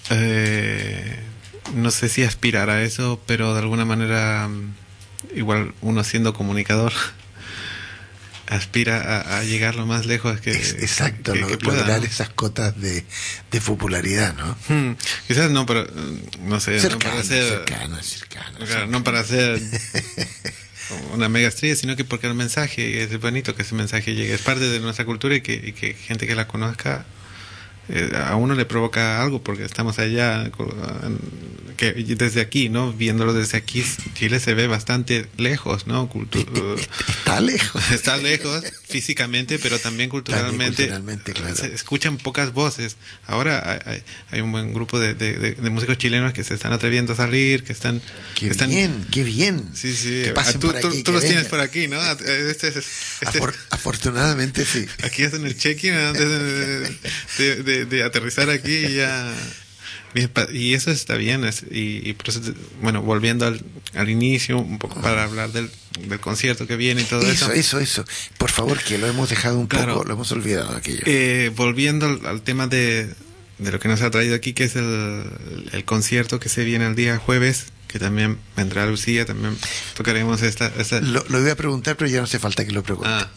eh, no sé si aspirar a eso, pero de alguna manera, mm, igual uno siendo comunicador, aspira a, a llegar lo más lejos que, Es- exacto, que, ¿no? que pueda, lograr ¿no? esas cotas de, de popularidad, ¿no? Hmm, quizás no, pero mm, no sé, Cercano, no para ser, cercano, cercano, claro, cercano. no para ser una mega estrella, sino que porque el mensaje es bonito, que ese mensaje llegue, es parte de nuestra cultura y que, y que gente que la conozca eh, a uno le provoca algo porque estamos allá co- que desde aquí, ¿no? Viéndolo desde aquí, Chile se ve bastante lejos, ¿no? Cultu- Está lejos. está lejos físicamente, pero también culturalmente, culturalmente, claro. se escuchan pocas voces. Ahora hay, hay- hay un buen grupo de, de- de- de músicos chilenos que se están atreviendo a salir, que están... Qué que están bien, qué bien. Sí, sí. Que pasen Ah, tú por tú- aquí, tú que los tienes vengan. por aquí, ¿no? Este, es- este- Afor- afortunadamente sí. aquí hacen el check-in antes de, de- de- de aterrizar aquí y ya... Bien, pa- y eso está bien. es- y, y por eso, bueno, volviendo al, al inicio, un poco para hablar del, del concierto que viene y todo Eso, eso. eso, eso. Por favor, que lo hemos dejado un Claro. poco, lo hemos olvidado aquello. Eh, volviendo al, al tema de, de lo que nos ha traído aquí, que es el, el concierto que se viene el día jueves, que también vendrá Lucía, también tocaremos esta... esta... Lo, lo iba a preguntar, pero ya no hace falta que lo pregunte. Ah.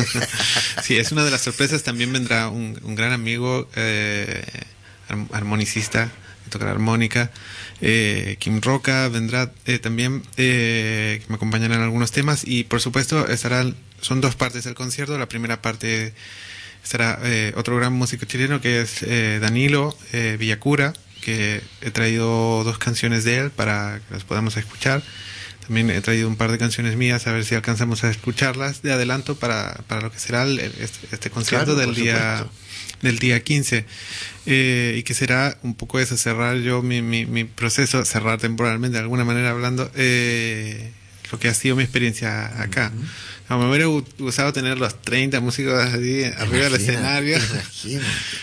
Sí, es una de las sorpresas. También vendrá un, un gran amigo, eh, arm- armonicista, que tocará armónica, eh, Kim Roca, vendrá eh, también, eh, que me acompañará en algunos temas, y por supuesto estará, son dos partes del concierto. La primera parte estará eh, otro gran músico chileno, que es eh, Danilo eh, Villacura, que he traído dos canciones de él para que las podamos escuchar. También he traído un par de canciones mías, a ver si alcanzamos a escucharlas de adelanto para, para lo que será el- este, este concierto Claro, del por día supuesto. del día quince, eh, y que será un poco eso, cerrar yo mi, mi, mi proceso, cerrar temporalmente de alguna manera hablando, eh, lo que ha sido mi experiencia acá. No, me hubiera gu- gustado tener los treinta músicos así arriba del Imagina, escenario, imagina.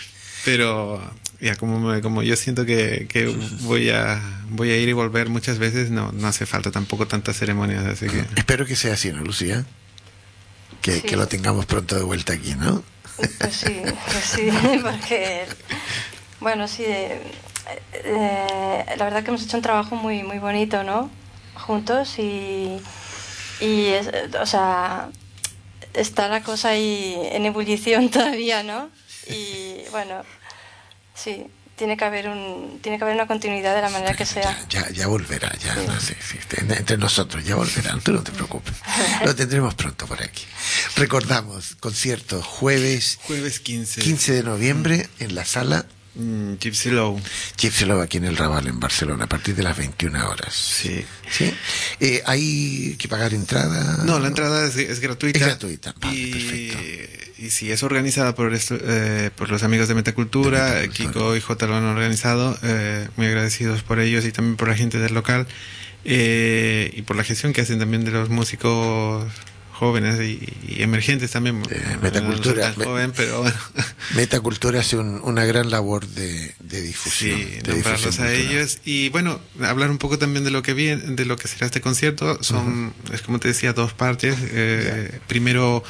pero ya como me- como yo siento que, que voy a voy a ir y volver muchas veces, no no hace falta tampoco tantas ceremonias, así que Espero que sea así, ¿no, Lucía? Que, Sí. que lo tengamos pronto de vuelta aquí, ¿no? Pues sí, pues sí, porque, bueno, sí, eh, eh, la verdad que hemos hecho un trabajo muy muy bonito, ¿no? juntos y, y es, o sea, está la cosa ahí en ebullición todavía, ¿no? Y bueno, sí, tiene que haber un tiene que haber una continuidad de la manera que sea. Ya, ya, ya volverá, ya, sí. No sé, sí, entre nosotros ya volverán, tú no te preocupes. Lo tendremos pronto por aquí. Recordamos, concierto jueves, jueves quince. quince de noviembre en la sala Mm, Gypsy Low. Gypsy Low aquí en el Raval, en Barcelona, a partir de las veintiuna horas. Sí. ¿Sí? Eh, ¿Hay que pagar entrada? No, la entrada es, es gratuita. Es gratuita. Vale, y, perfecto. Y sí, es organizada por, esto, eh, por los amigos de Metacultura. De Metacultura. Kiko y Jota lo han organizado. Eh, muy agradecidos por ellos y también por la gente del local. Eh, y por la gestión que hacen también de los músicos jóvenes y, y emergentes también. Eh, Metacultura. No tan joven, pero bueno. Metacultura hace un, una gran labor de, de difusión. Sí, de nombrarlos difusión a cultural. ellos y bueno, hablar un poco también de lo que viene, de lo que será este concierto. Son, uh-huh. es como te decía, dos partes. Eh, yeah. Primero,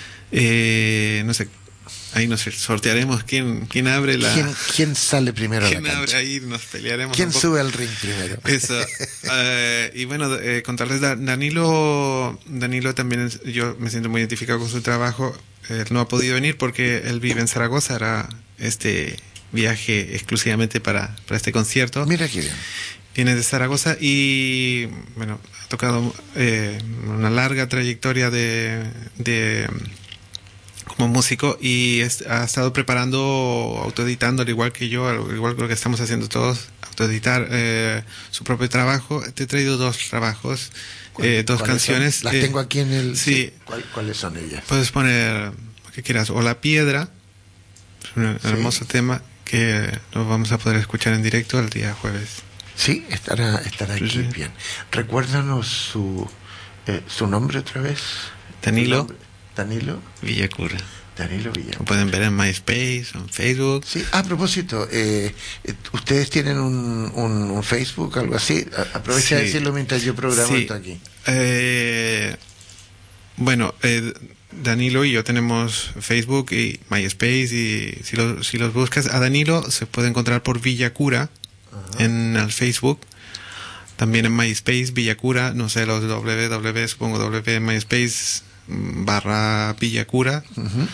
eh, no sé. Ahí nos sortearemos quién, quién abre la... ¿Quién, quién sale primero a la cancha? Abre, ahí nos pelearemos. ¿Quién sube al ring primero? Eso. uh, y bueno, eh, contarles, Danilo, Danilo también, es, yo me siento muy identificado con su trabajo. Él no ha podido venir porque él vive en Zaragoza, hará este viaje exclusivamente para, para este concierto. Mira qué bien. Viene de Zaragoza y, bueno, ha tocado eh, una larga trayectoria de... de como músico y es, ha estado preparando, autoeditando, al igual que yo, al igual que lo que estamos haciendo todos, autoeditar eh, su propio trabajo. Te he traído dos trabajos, eh, dos canciones. Son? Las eh, tengo aquí en el... Sí. ¿Cuál, ¿Cuáles son ellas? Puedes poner lo que quieras, o La Piedra, es un sí. hermoso tema que lo vamos a poder escuchar en directo el día jueves. Sí, estará, estará aquí, sí. Bien. Recuérdanos su, eh, su nombre otra vez. Danilo. Danilo Villacura. Danilo Villacura. Lo pueden ver en MySpace o en Facebook. Sí, a propósito, eh, ¿ustedes tienen un, un, un Facebook, algo así? Aprovecha sí. de decirlo mientras yo programo sí. esto aquí. Eh, bueno, eh, Danilo y yo tenemos Facebook y MySpace y si, lo, si los buscas a Danilo se puede encontrar por Villacura uh-huh. en el Facebook. También en MySpace, Villacura, no sé, los www, supongo W en MySpace barra Villacura. Uh-huh.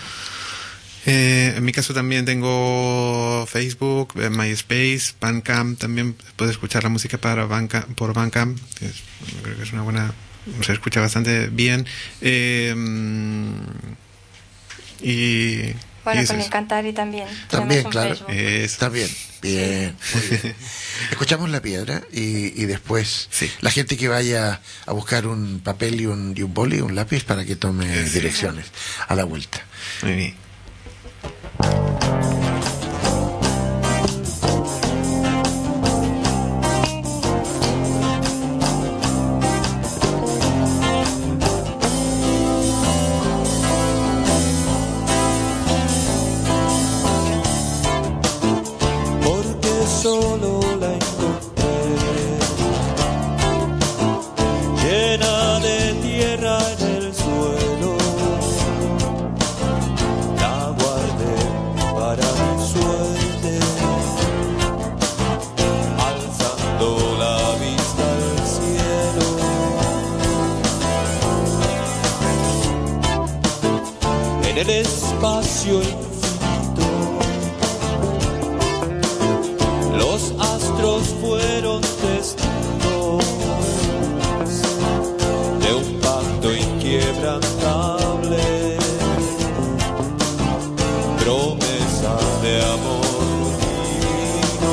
eh, en mi caso también tengo Facebook, MySpace, Bandcamp, también puedes escuchar la música para Bandcamp, por Bandcamp, que es, creo que es una buena, se escucha bastante bien. Eh, y bueno, y con el Cantari también. También, claro. Está bien. Bien. bien. Escuchamos La Piedra y, y después sí. la gente que vaya a buscar un papel y un, y un boli, un lápiz para que tome sí. direcciones a la vuelta. Muy bien. el espacio infinito. Los astros fueron testigos de un pacto inquebrantable, promesa de amor divino.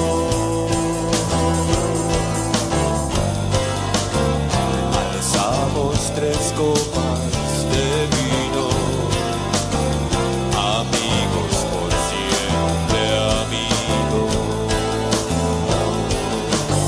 Alzamos tres copas de vino, amigos por siempre, amigos.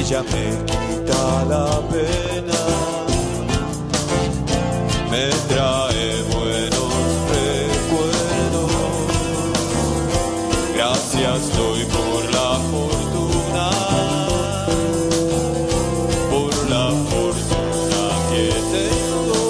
ella me quita la pena, me trae buenos recuerdos. Gracias doy por la fortuna, por la fortuna que tengo.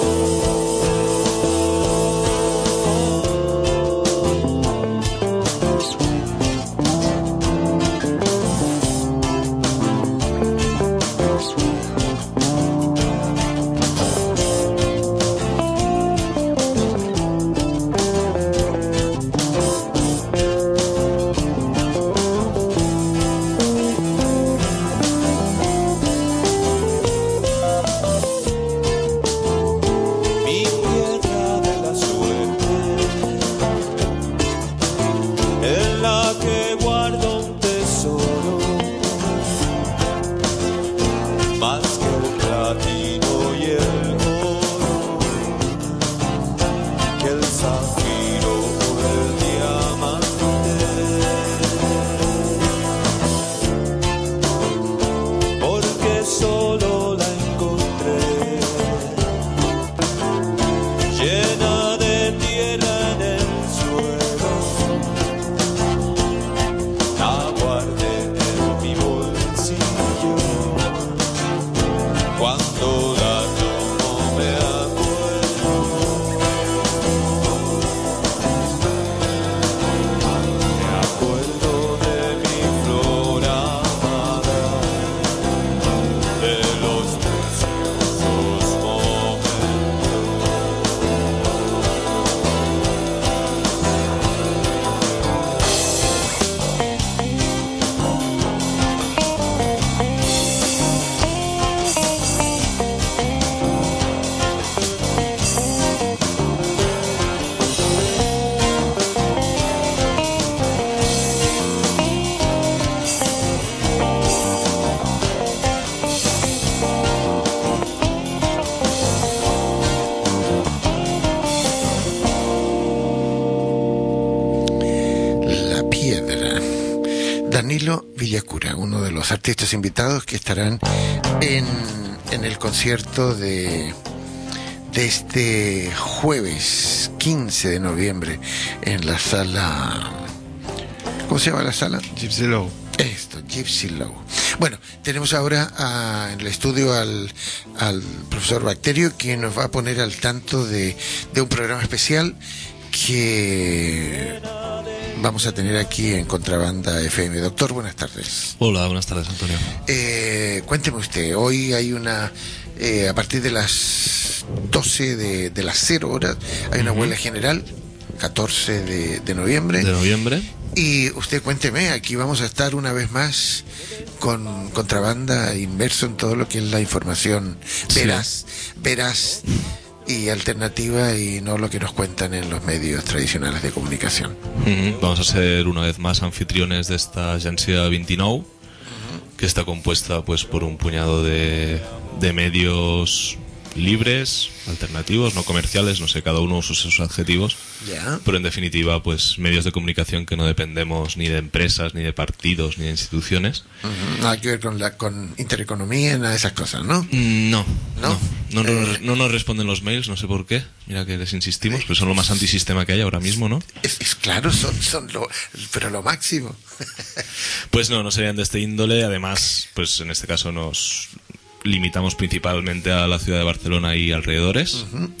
Danilo Villacura, uno de los artistas invitados que estarán en, en el concierto de, de este jueves quince de noviembre en la sala... ¿Cómo se llama la sala? Gypsy Low. Esto, Gypsy Low. Bueno, tenemos ahora a, en el estudio al, al profesor Bacterio, quien nos va a poner al tanto de, de un programa especial que vamos a tener aquí en Contrabanda F M. Doctor, buenas tardes. Hola, buenas tardes, Antonio. Eh, cuénteme usted, hoy hay una, eh, a partir de las doce de, de las cero horas, hay una uh-huh. huelga general, catorce de, de noviembre. De noviembre. Y usted cuénteme, aquí vamos a estar una vez más con Contrabanda, inmerso en todo lo que es la información veraz, sí. veraz y alternativa, y no lo que nos cuentan en los medios tradicionales de comunicación. Uh-huh. Vamos a ser una vez más anfitriones de esta Agència veintinou, uh-huh. que está compuesta pues por un puñado de, de medios libres, alternativos, no comerciales, no sé, cada uno usa sus adjetivos, yeah. pero en definitiva pues medios de comunicación que no dependemos ni de empresas, ni de partidos, ni de instituciones. Uh-huh. Nada que ver con la con intereconomía, nada de esas cosas, ¿no? No, no, no, no, eh, no, no nos responden los mails, no sé por qué, mira que les insistimos, pero son lo más antisistema que hay ahora mismo, ¿no? Es, es claro, son, son lo, pero lo máximo. Pues no, no serían de este índole, además, pues en este caso nos limitamos principalmente a la ciudad de Barcelona y alrededores. Uh-huh.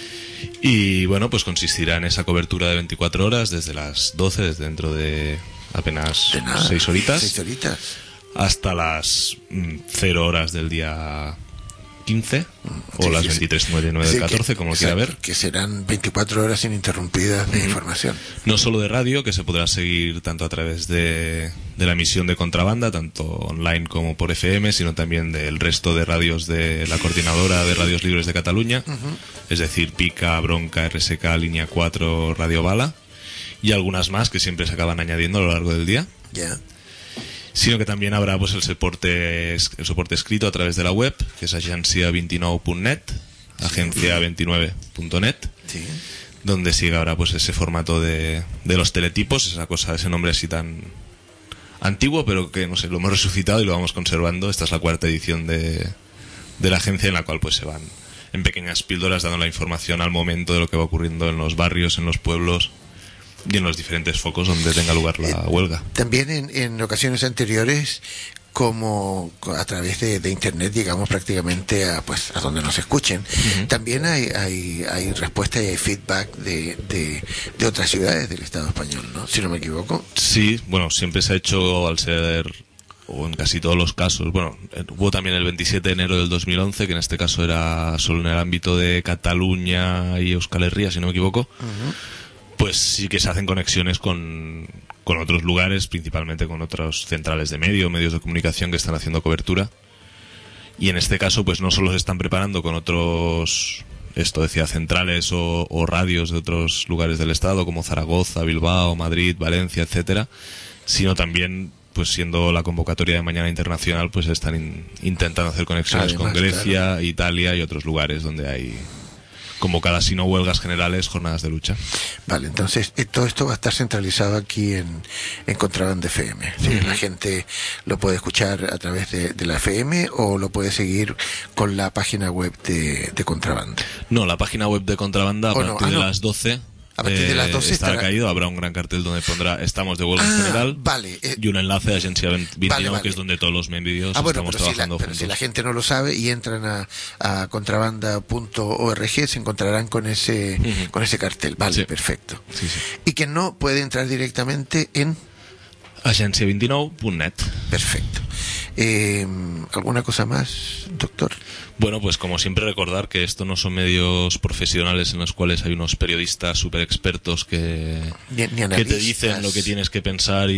Y bueno, pues consistirá en esa cobertura de veinticuatro horas desde las doce, desde dentro de apenas de nada, seis horitas, seis horitas hasta las mm, cero horas del día quince, o sí, las veintitrés cincuenta y nueve sí, del catorce, que, como lo quiera ver. Que serán veinticuatro horas ininterrumpidas de mm. información. No solo de radio, que se podrá seguir tanto a través de, de la emisión de Contrabanda, tanto online como por F M, sino también del resto de radios de la Coordinadora de Radios Libres de Cataluña, uh-huh. es decir, Pica, Bronca, R S K, Línea cuatro, Radio Bala, y algunas más que siempre se acaban añadiendo a lo largo del día. Ya. Yeah. Sino que también habrá pues el soporte el soporte escrito a través de la web, que es agencia veintinou punto net, agencia veintinueve punto net, sí. donde sigue ahora pues ese formato de, de los teletipos, esa cosa, ese nombre así tan antiguo, pero que, no sé, lo hemos resucitado y lo vamos conservando. Esta es la cuarta edición de, de la agencia, en la cual pues se van en pequeñas píldoras dando la información al momento de lo que va ocurriendo en los barrios, en los pueblos y en los diferentes focos donde tenga lugar la huelga. También en, en ocasiones anteriores, como a través de, de internet llegamos prácticamente a pues a donde nos escuchen. Uh-huh. También hay, hay hay respuesta y hay feedback de, de, de otras ciudades del Estado español, ¿no? Si no me equivoco. Sí, bueno, siempre se ha hecho, al ser, o en casi todos los casos, bueno, hubo también el veintisiete de enero del dos mil once, que en este caso era solo en el ámbito de Cataluña y Euskal Herria, si no me equivoco. Uh-huh. Pues sí que se hacen conexiones con, con otros lugares, principalmente con otras centrales de medio, medios de comunicación que están haciendo cobertura. Y en este caso, pues no solo se están preparando con otros, esto decía, centrales o, o radios de otros lugares del Estado, como Zaragoza, Bilbao, Madrid, Valencia, etcétera, sino también, pues siendo la convocatoria de Mañana Internacional, pues están in, intentando hacer conexiones Además, con Grecia, claro. Italia y otros lugares donde hay convocadas, si no huelgas generales, jornadas de lucha. Vale, entonces eh, todo esto va a estar centralizado aquí en, en Contrabanda F M. ¿Sí? Uh-huh. La gente lo puede escuchar a través de, de la F M o lo puede seguir con la página web de, de Contrabanda. No, la página web de Contrabanda a partir no? ah, de no. las doce. A partir de las doce eh, estará caído, habrá un gran cartel donde pondrá estamos de huelga ah, en general, vale, eh, y un enlace a Agencia veintiuno, vale, vale. que es donde todos los medios ah, bueno, estamos pero trabajando si la, juntos. Pero si la gente no lo sabe y entran a, a contrabanda punto org, se encontrarán con ese uh-huh. con ese cartel. Vale, sí. Perfecto. Sí, sí. Y que no puede entrar directamente en agencia veintinueve punto net. Perfecto. Eh, ¿Alguna cosa más, doctor? Bueno, pues como siempre recordar que esto no son medios profesionales en los cuales hay unos periodistas súper expertos que, ni, ni que te dicen lo que tienes que pensar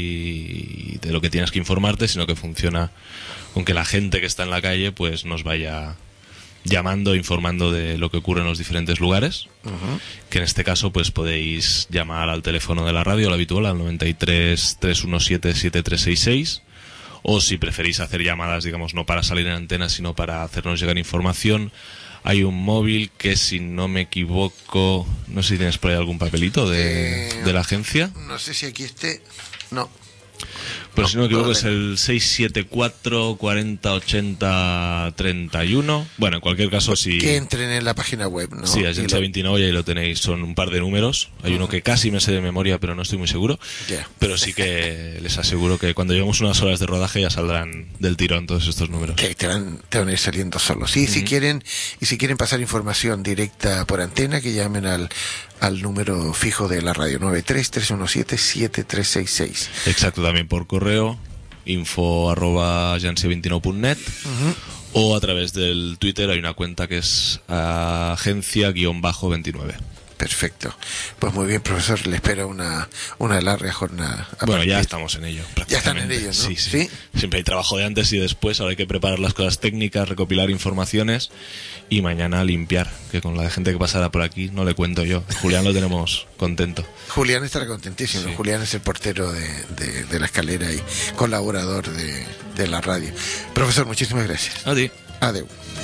y de lo que tienes que informarte, sino que funciona con que la gente que está en la calle pues nos vaya llamando, informando de lo que ocurre en los diferentes lugares. Uh-huh. Que en este caso pues podéis llamar al teléfono de la radio, al habitual, al noventa y tres, trescientos diecisiete, setenta y tres sesenta y seis. O si preferís hacer llamadas, digamos, no para salir en antena, sino para hacernos llegar información, hay un móvil que, si no me equivoco, no sé si tienes por ahí algún papelito de, eh, de la agencia. No sé si aquí esté. No. Pero no, si no me equivoco no es el seis siete cuatro, cuarenta, ochenta, treinta y uno. Bueno, en cualquier caso, si... Que entren en la página web, ¿no? Sí, Agencia veintinueve, y ahí lo tenéis. Son un par de números. Hay uh-huh. uno que casi me sé de memoria, pero no estoy muy seguro. Yeah. Pero sí que les aseguro que cuando lleguemos unas horas de rodaje ya saldrán del tirón todos estos números. Que te van, te van a ir saliendo solos. Sí, uh-huh. si quieren, y si quieren pasar información directa por antena, que llamen al al número fijo de la radio, noventa y tres, trescientos diecisiete, setenta y tres sesenta y seis. Exacto, también por correo, info arroba agencia veintinueve punto net, uh-huh. o a través del Twitter hay una cuenta que es agencia veintinueve. Perfecto. Pues muy bien, profesor, le espera una, una larga jornada. Bueno, ya estamos en ello. Ya están en ello, ¿no? Sí, sí, sí. Siempre hay trabajo de antes y después. Ahora hay que preparar las cosas técnicas, recopilar informaciones y mañana limpiar, que con la gente que pasará por aquí no le cuento yo. Julián lo tenemos contento. Julián estará contentísimo. Sí. Julián es el portero de, de, de la escalera y colaborador de, de la radio. Profesor, muchísimas gracias. A ti. Adeu.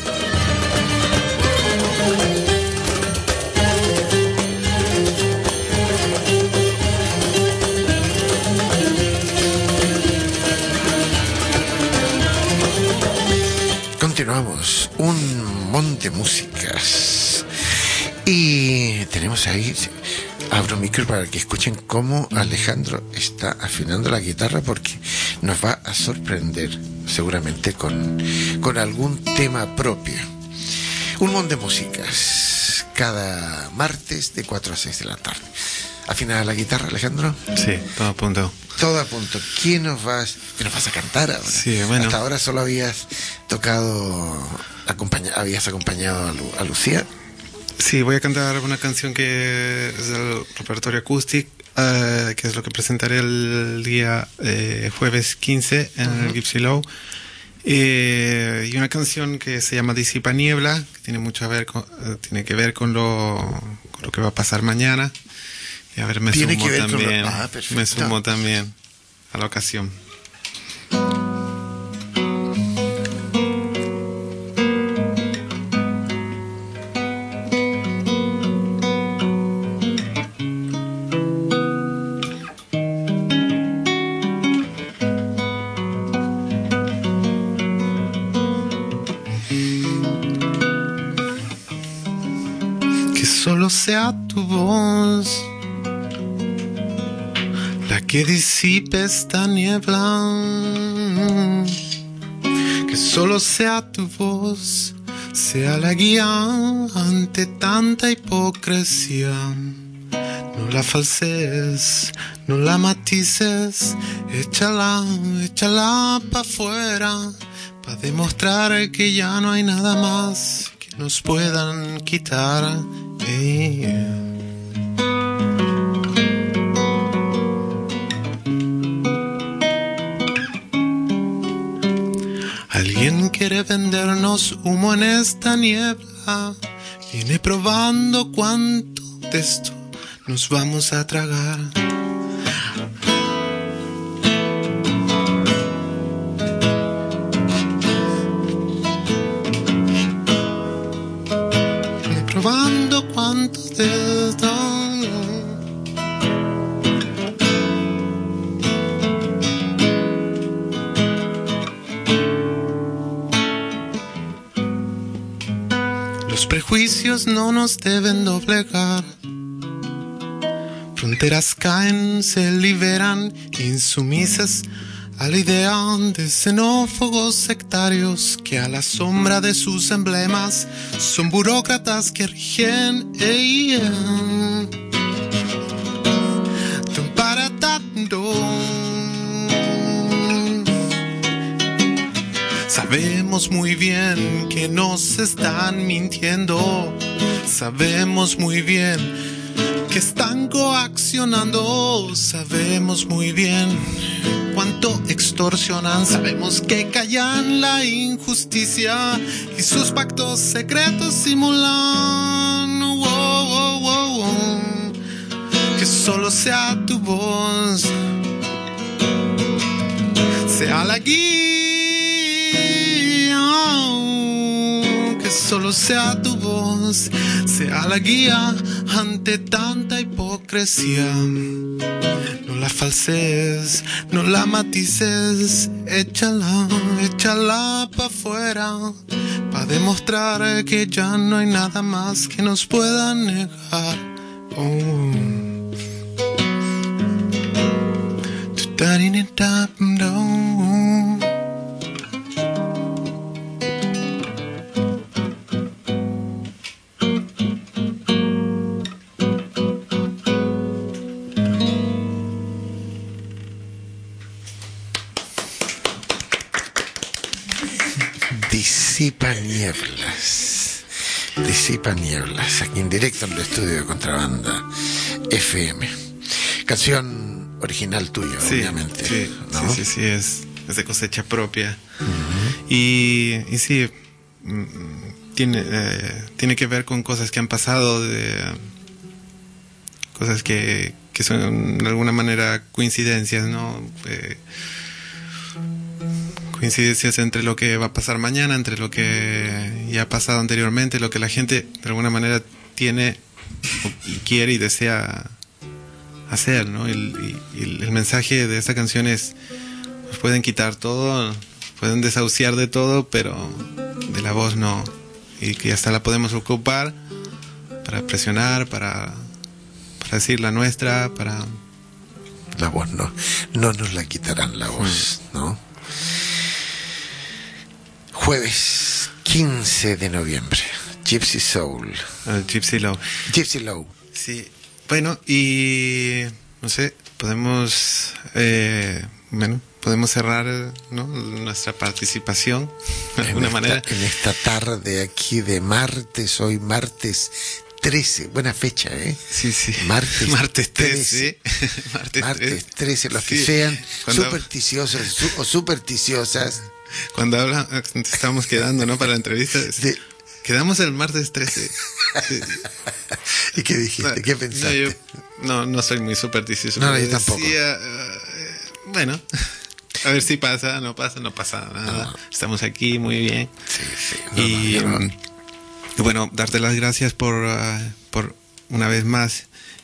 Continuamos, un monte de músicas y tenemos ahí, abro micro para que escuchen cómo Alejandro está afinando la guitarra, porque nos va a sorprender seguramente con, con algún tema propio. Un monte de músicas cada martes de cuatro a seis de la tarde. ¿Afina la guitarra, Alejandro? Sí, todo a punto. Todo a punto. ¿Quién nos vas, ¿Qué nos vas a cantar ahora? Sí, bueno. Hasta ahora solo habías tocado, acompaña, habías acompañado a, Lu, a Lucía. Sí, voy a cantar una canción que es del repertorio acústico, uh, que es lo que presentaré el día eh, jueves quince en uh-huh. el Gypsy Low. Eh, y una canción que se llama Disipa Niebla, que tiene mucho a ver con, uh, tiene que ver con lo, con lo que va a pasar mañana. Y a ver, me Tiene sumo que ver también. Con lo... ah, me sumo también a la ocasión. sea tu voz la que disipe esta niebla, que solo sea tu voz, sea la guía ante tanta hipocresía. No la falsees, no la matices, échala, échala pa' afuera, pa' demostrar que ya no hay nada más que nos puedan quitar. Hey. Alguien quiere vendernos humo en esta niebla, viene probando cuánto de esto nos vamos a tragar. Viene probando cuánto de esto. Los prejuicios no nos deben doblegar. Fronteras caen, se liberan, insumisas a la idea de xenófobos sectarios que a la sombra de sus emblemas son burócratas que rigen. Ey, yeah. Para tanto. Sabemos muy bien que nos están mintiendo. Sabemos muy bien que están coaccionando. Sabemos muy bien cuánto extorsionan. Sabemos que callan la injusticia y sus pactos secretos simulan. Wow, wow, wow, wow. Que solo sea tu voz, sea la guía. Que solo sea tu voz, sea la guía ante tanta hipocresía. No la falsees, no la matices, échala, échala pa' afuera, pa' demostrar que ya no hay nada más que nos pueda negar. Oh. Disipa nieblas, disipa nieblas, aquí en directo en el estudio de Contrabanda F M. Canción original tuya, sí, obviamente. Sí, ¿no? sí, sí, sí, es, es de cosecha propia. Uh-huh. y, y sí, tiene, eh, tiene que ver con cosas que han pasado, de cosas que, que son de alguna manera coincidencias, ¿no? Eh, coincidencias entre lo que va a pasar mañana, entre lo que ya ha pasado anteriormente, lo que la gente de alguna manera tiene y quiere y desea hacer, ¿no? El, y, y el mensaje de esta canción es: nos pueden quitar todo, pueden desahuciar de todo, pero de la voz no, y que hasta la podemos ocupar para presionar, para, para decir la nuestra, para... La voz no, no nos la quitarán la voz, mm. ¿no? Jueves quince de noviembre, Gypsy Soul. Uh, Gypsy Low. Gypsy Low. Sí, bueno, y no sé, podemos, eh, bueno, podemos cerrar, ¿no?, nuestra participación de alguna en esta, manera. En esta tarde aquí de martes, hoy martes trece, buena fecha, ¿eh? Sí, sí. Martes, martes trece. martes, martes trece, los sí. que sean Cuando... supersticiosos su, o supersticiosas. Cuando habla, estamos quedando, ¿no?, para la entrevista. Sí. Quedamos el martes trece. Sí. ¿Y qué dijiste? ¿Qué pensaste? No, yo no, no soy muy supersticioso. No, yo tampoco. Decía, uh, bueno, a ver si pasa, no pasa, no pasa nada. No. Estamos aquí, muy bien. Sí, sí. No, y, no, no. y bueno, darte las gracias por, uh, por una vez más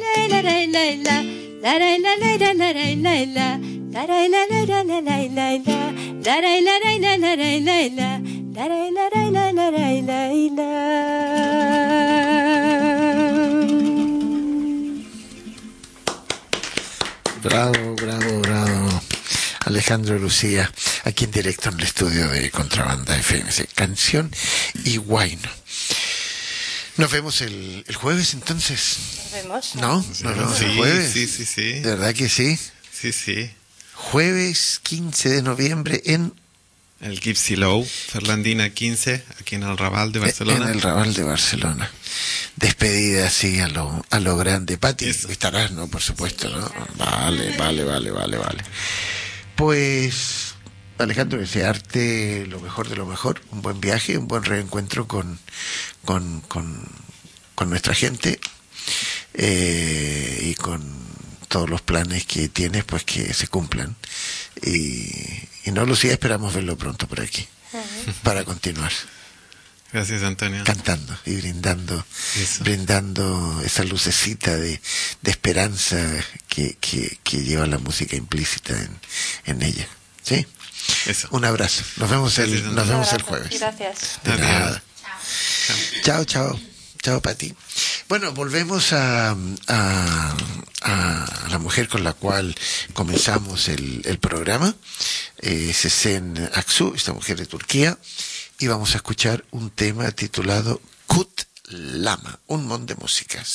Bravo, bravo, bravo. Alejandro Lucía, aquí en directo en el estudio de Contrabanda F M, Canción y Guayno. Nos vemos el, el jueves entonces. Nos vemos. ¿No? Nos vemos sí, el jueves. Sí, sí, sí. ¿De verdad que sí? Sí, sí. Jueves quince de noviembre en... El Gypsy Low, Ferlandina quince, aquí en el Raval de Barcelona. En el Raval de Barcelona. Despedida así a lo, a lo grande. Pati, estarás, ¿no? Por supuesto, ¿no? Vale, vale, vale, vale, vale. Pues, Alejandro, desearte lo mejor de lo mejor, un buen viaje, un buen reencuentro con, con, con, con nuestra gente eh, y con todos los planes que tienes, pues que se cumplan. Y, y no, Lucía, esperamos verlo pronto por aquí, uh-huh. para continuar. Gracias, Antonio. Cantando y brindando, Eso. brindando esa lucecita de, de esperanza que, que, que lleva la música implícita en, en ella. ¿Sí? Eso. Un abrazo. Nos vemos el, Gracias, nos vemos el jueves. Gracias. De nada. Chao, chao. Chao, Pati. Bueno, volvemos a, a, a la mujer con la cual comenzamos el, el programa. Eh, Sezen Aksu, esta mujer de Turquía. Y vamos a escuchar un tema titulado Kut Lama, un montón de músicas.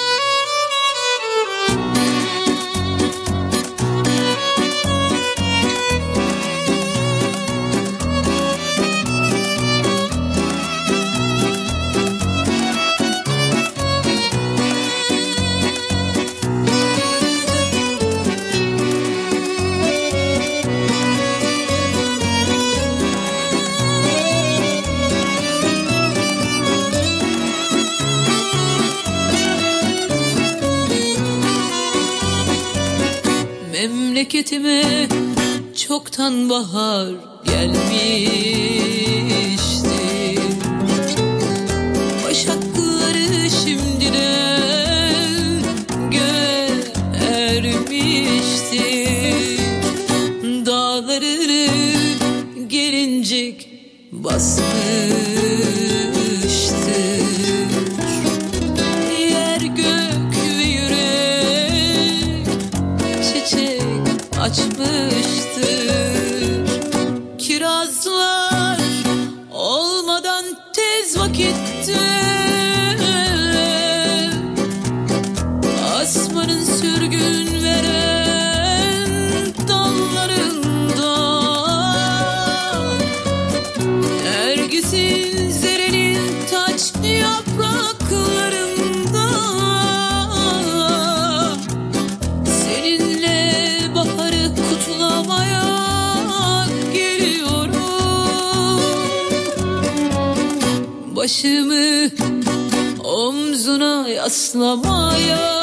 Memleketime çoktan bahar gelmişti. Başakları şimdiden göğe ermişti. Dağlarını gelincik basmıştı. Yer gök ve yürek çiçek açmıştır. Kirazlar olmadan tez vakitte asmanın sürgün veren dallarında Nergis'in zerenin taç yapraklarında seninle baharı kutlamaya geliyorum. Başımı omzuna yaslamaya,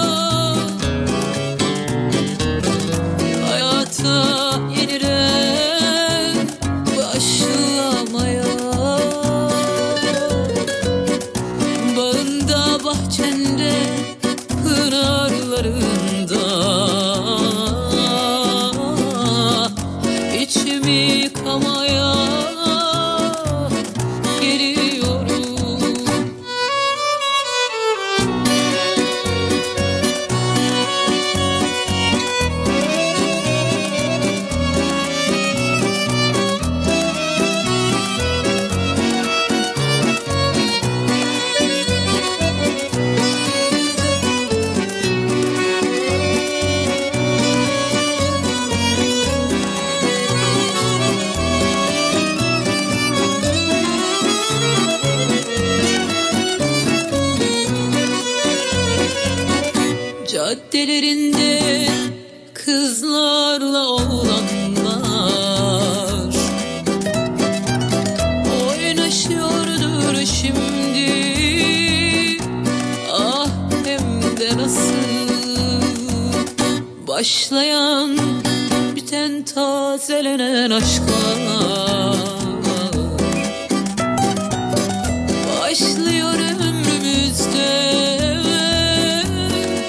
hayata yeniden başlamaya. Bağında bahçende pınarlarında içimi yıkamaya geliyorum. Caddelerinde kızlarla oğlanlar oynaşıyordur şimdi. Ah hem de nasıl başlayan biten tazelenen aşklar başlıyor ömrümüzde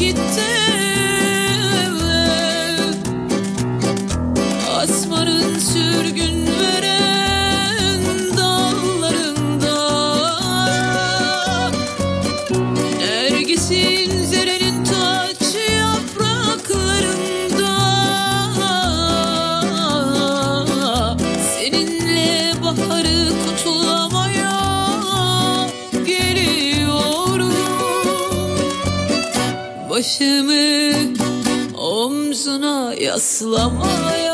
vakitte asmanın sürgün veren dallarında Nergis'in zerenin taç yapraklarında seninle baharı kutlamaya geliyorum başımı omzuna yaslamaya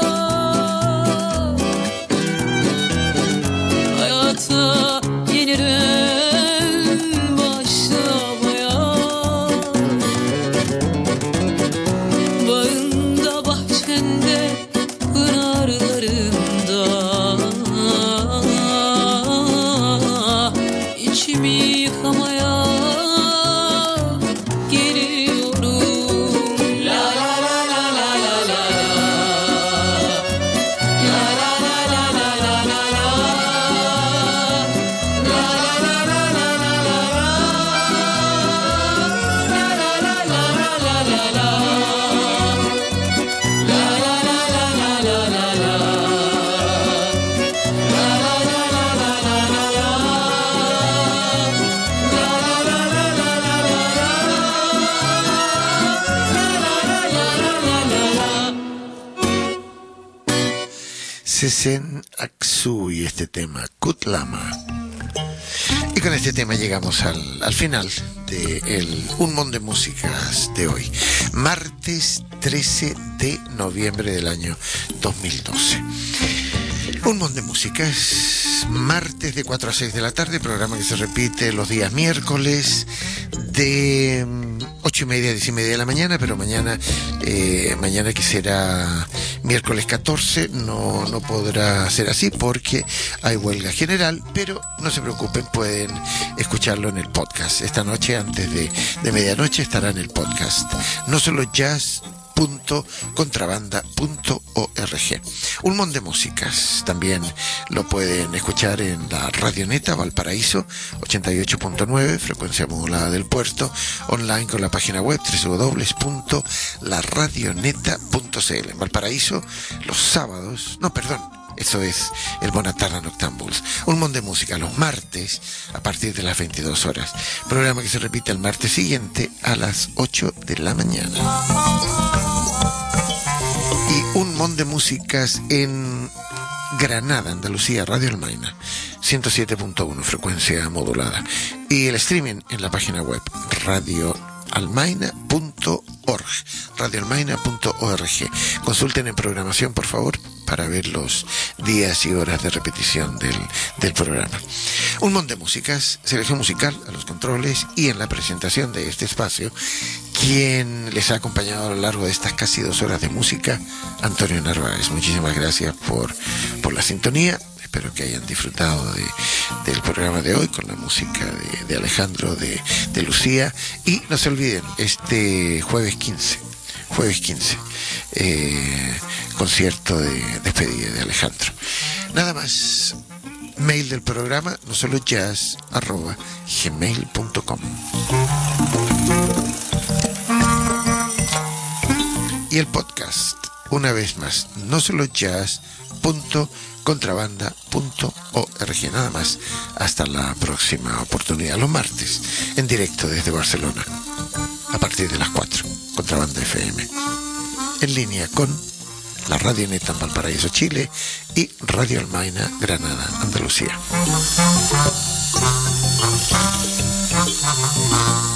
hayata yeniden başlamaya bağında bahçende pınarlarında içimi yıkamaya geliyorum la la la la la la la la la la la la la la Sezen Aksu y este tema, Kutlama. Y con este tema llegamos al, al final de el Un Mundo de Músicas de hoy, martes trece de noviembre del año dos mil doce. Un Mundo de Músicas, martes de cuatro a seis de la tarde, programa que se repite los días miércoles de ocho y media a diez y media de la mañana, pero mañana, eh, mañana que será miércoles catorce, no, no podrá ser así porque hay huelga general, pero no se preocupen, pueden escucharlo en el podcast. Esta noche, antes de, de medianoche, estará en el podcast. No solo jazz punto contrabanda punto org. Un montón de músicas también lo pueden escuchar en la Radioneta Valparaíso ochenta y ocho punto nueve, frecuencia modulada del puerto, online con la página web doble u doble u doble u punto la radioneta punto c l. En Valparaíso los sábados, no, perdón, eso es el Bonatana Noctambuls. Un montón de música los martes a partir de las veintidós horas. Programa que se repite el martes siguiente a las ocho de la mañana. Y un montón de músicas en Granada, Andalucía, Radio Almaina, ciento siete punto uno, frecuencia modulada. Y el streaming en la página web radio almaina punto org, radio almaina punto org. Consulten en programación, por favor, para ver los días y horas de repetición del, del programa. Un montón de músicas, selección musical a los controles y en la presentación de este espacio, quien les ha acompañado a lo largo de estas casi dos horas de música, Antonio Narváez. Muchísimas gracias por, por la sintonía. Espero que hayan disfrutado de, del programa de hoy con la música de, de Alejandro, de, de Lucía. Y no se olviden, este jueves quince, jueves quince, eh, concierto de despedida de Alejandro. Nada más. Mail del programa, no solo jazz, arroba gmail punto com. Y el podcast, una vez más, no solo jazz punto contrabanda punto org. Nada más, hasta la próxima oportunidad, los martes, en directo desde Barcelona, a partir de las cuatro, Contrabanda F M, en línea con la Radioneta en Valparaíso, Chile, y Radio Almaina, Granada, Andalucía.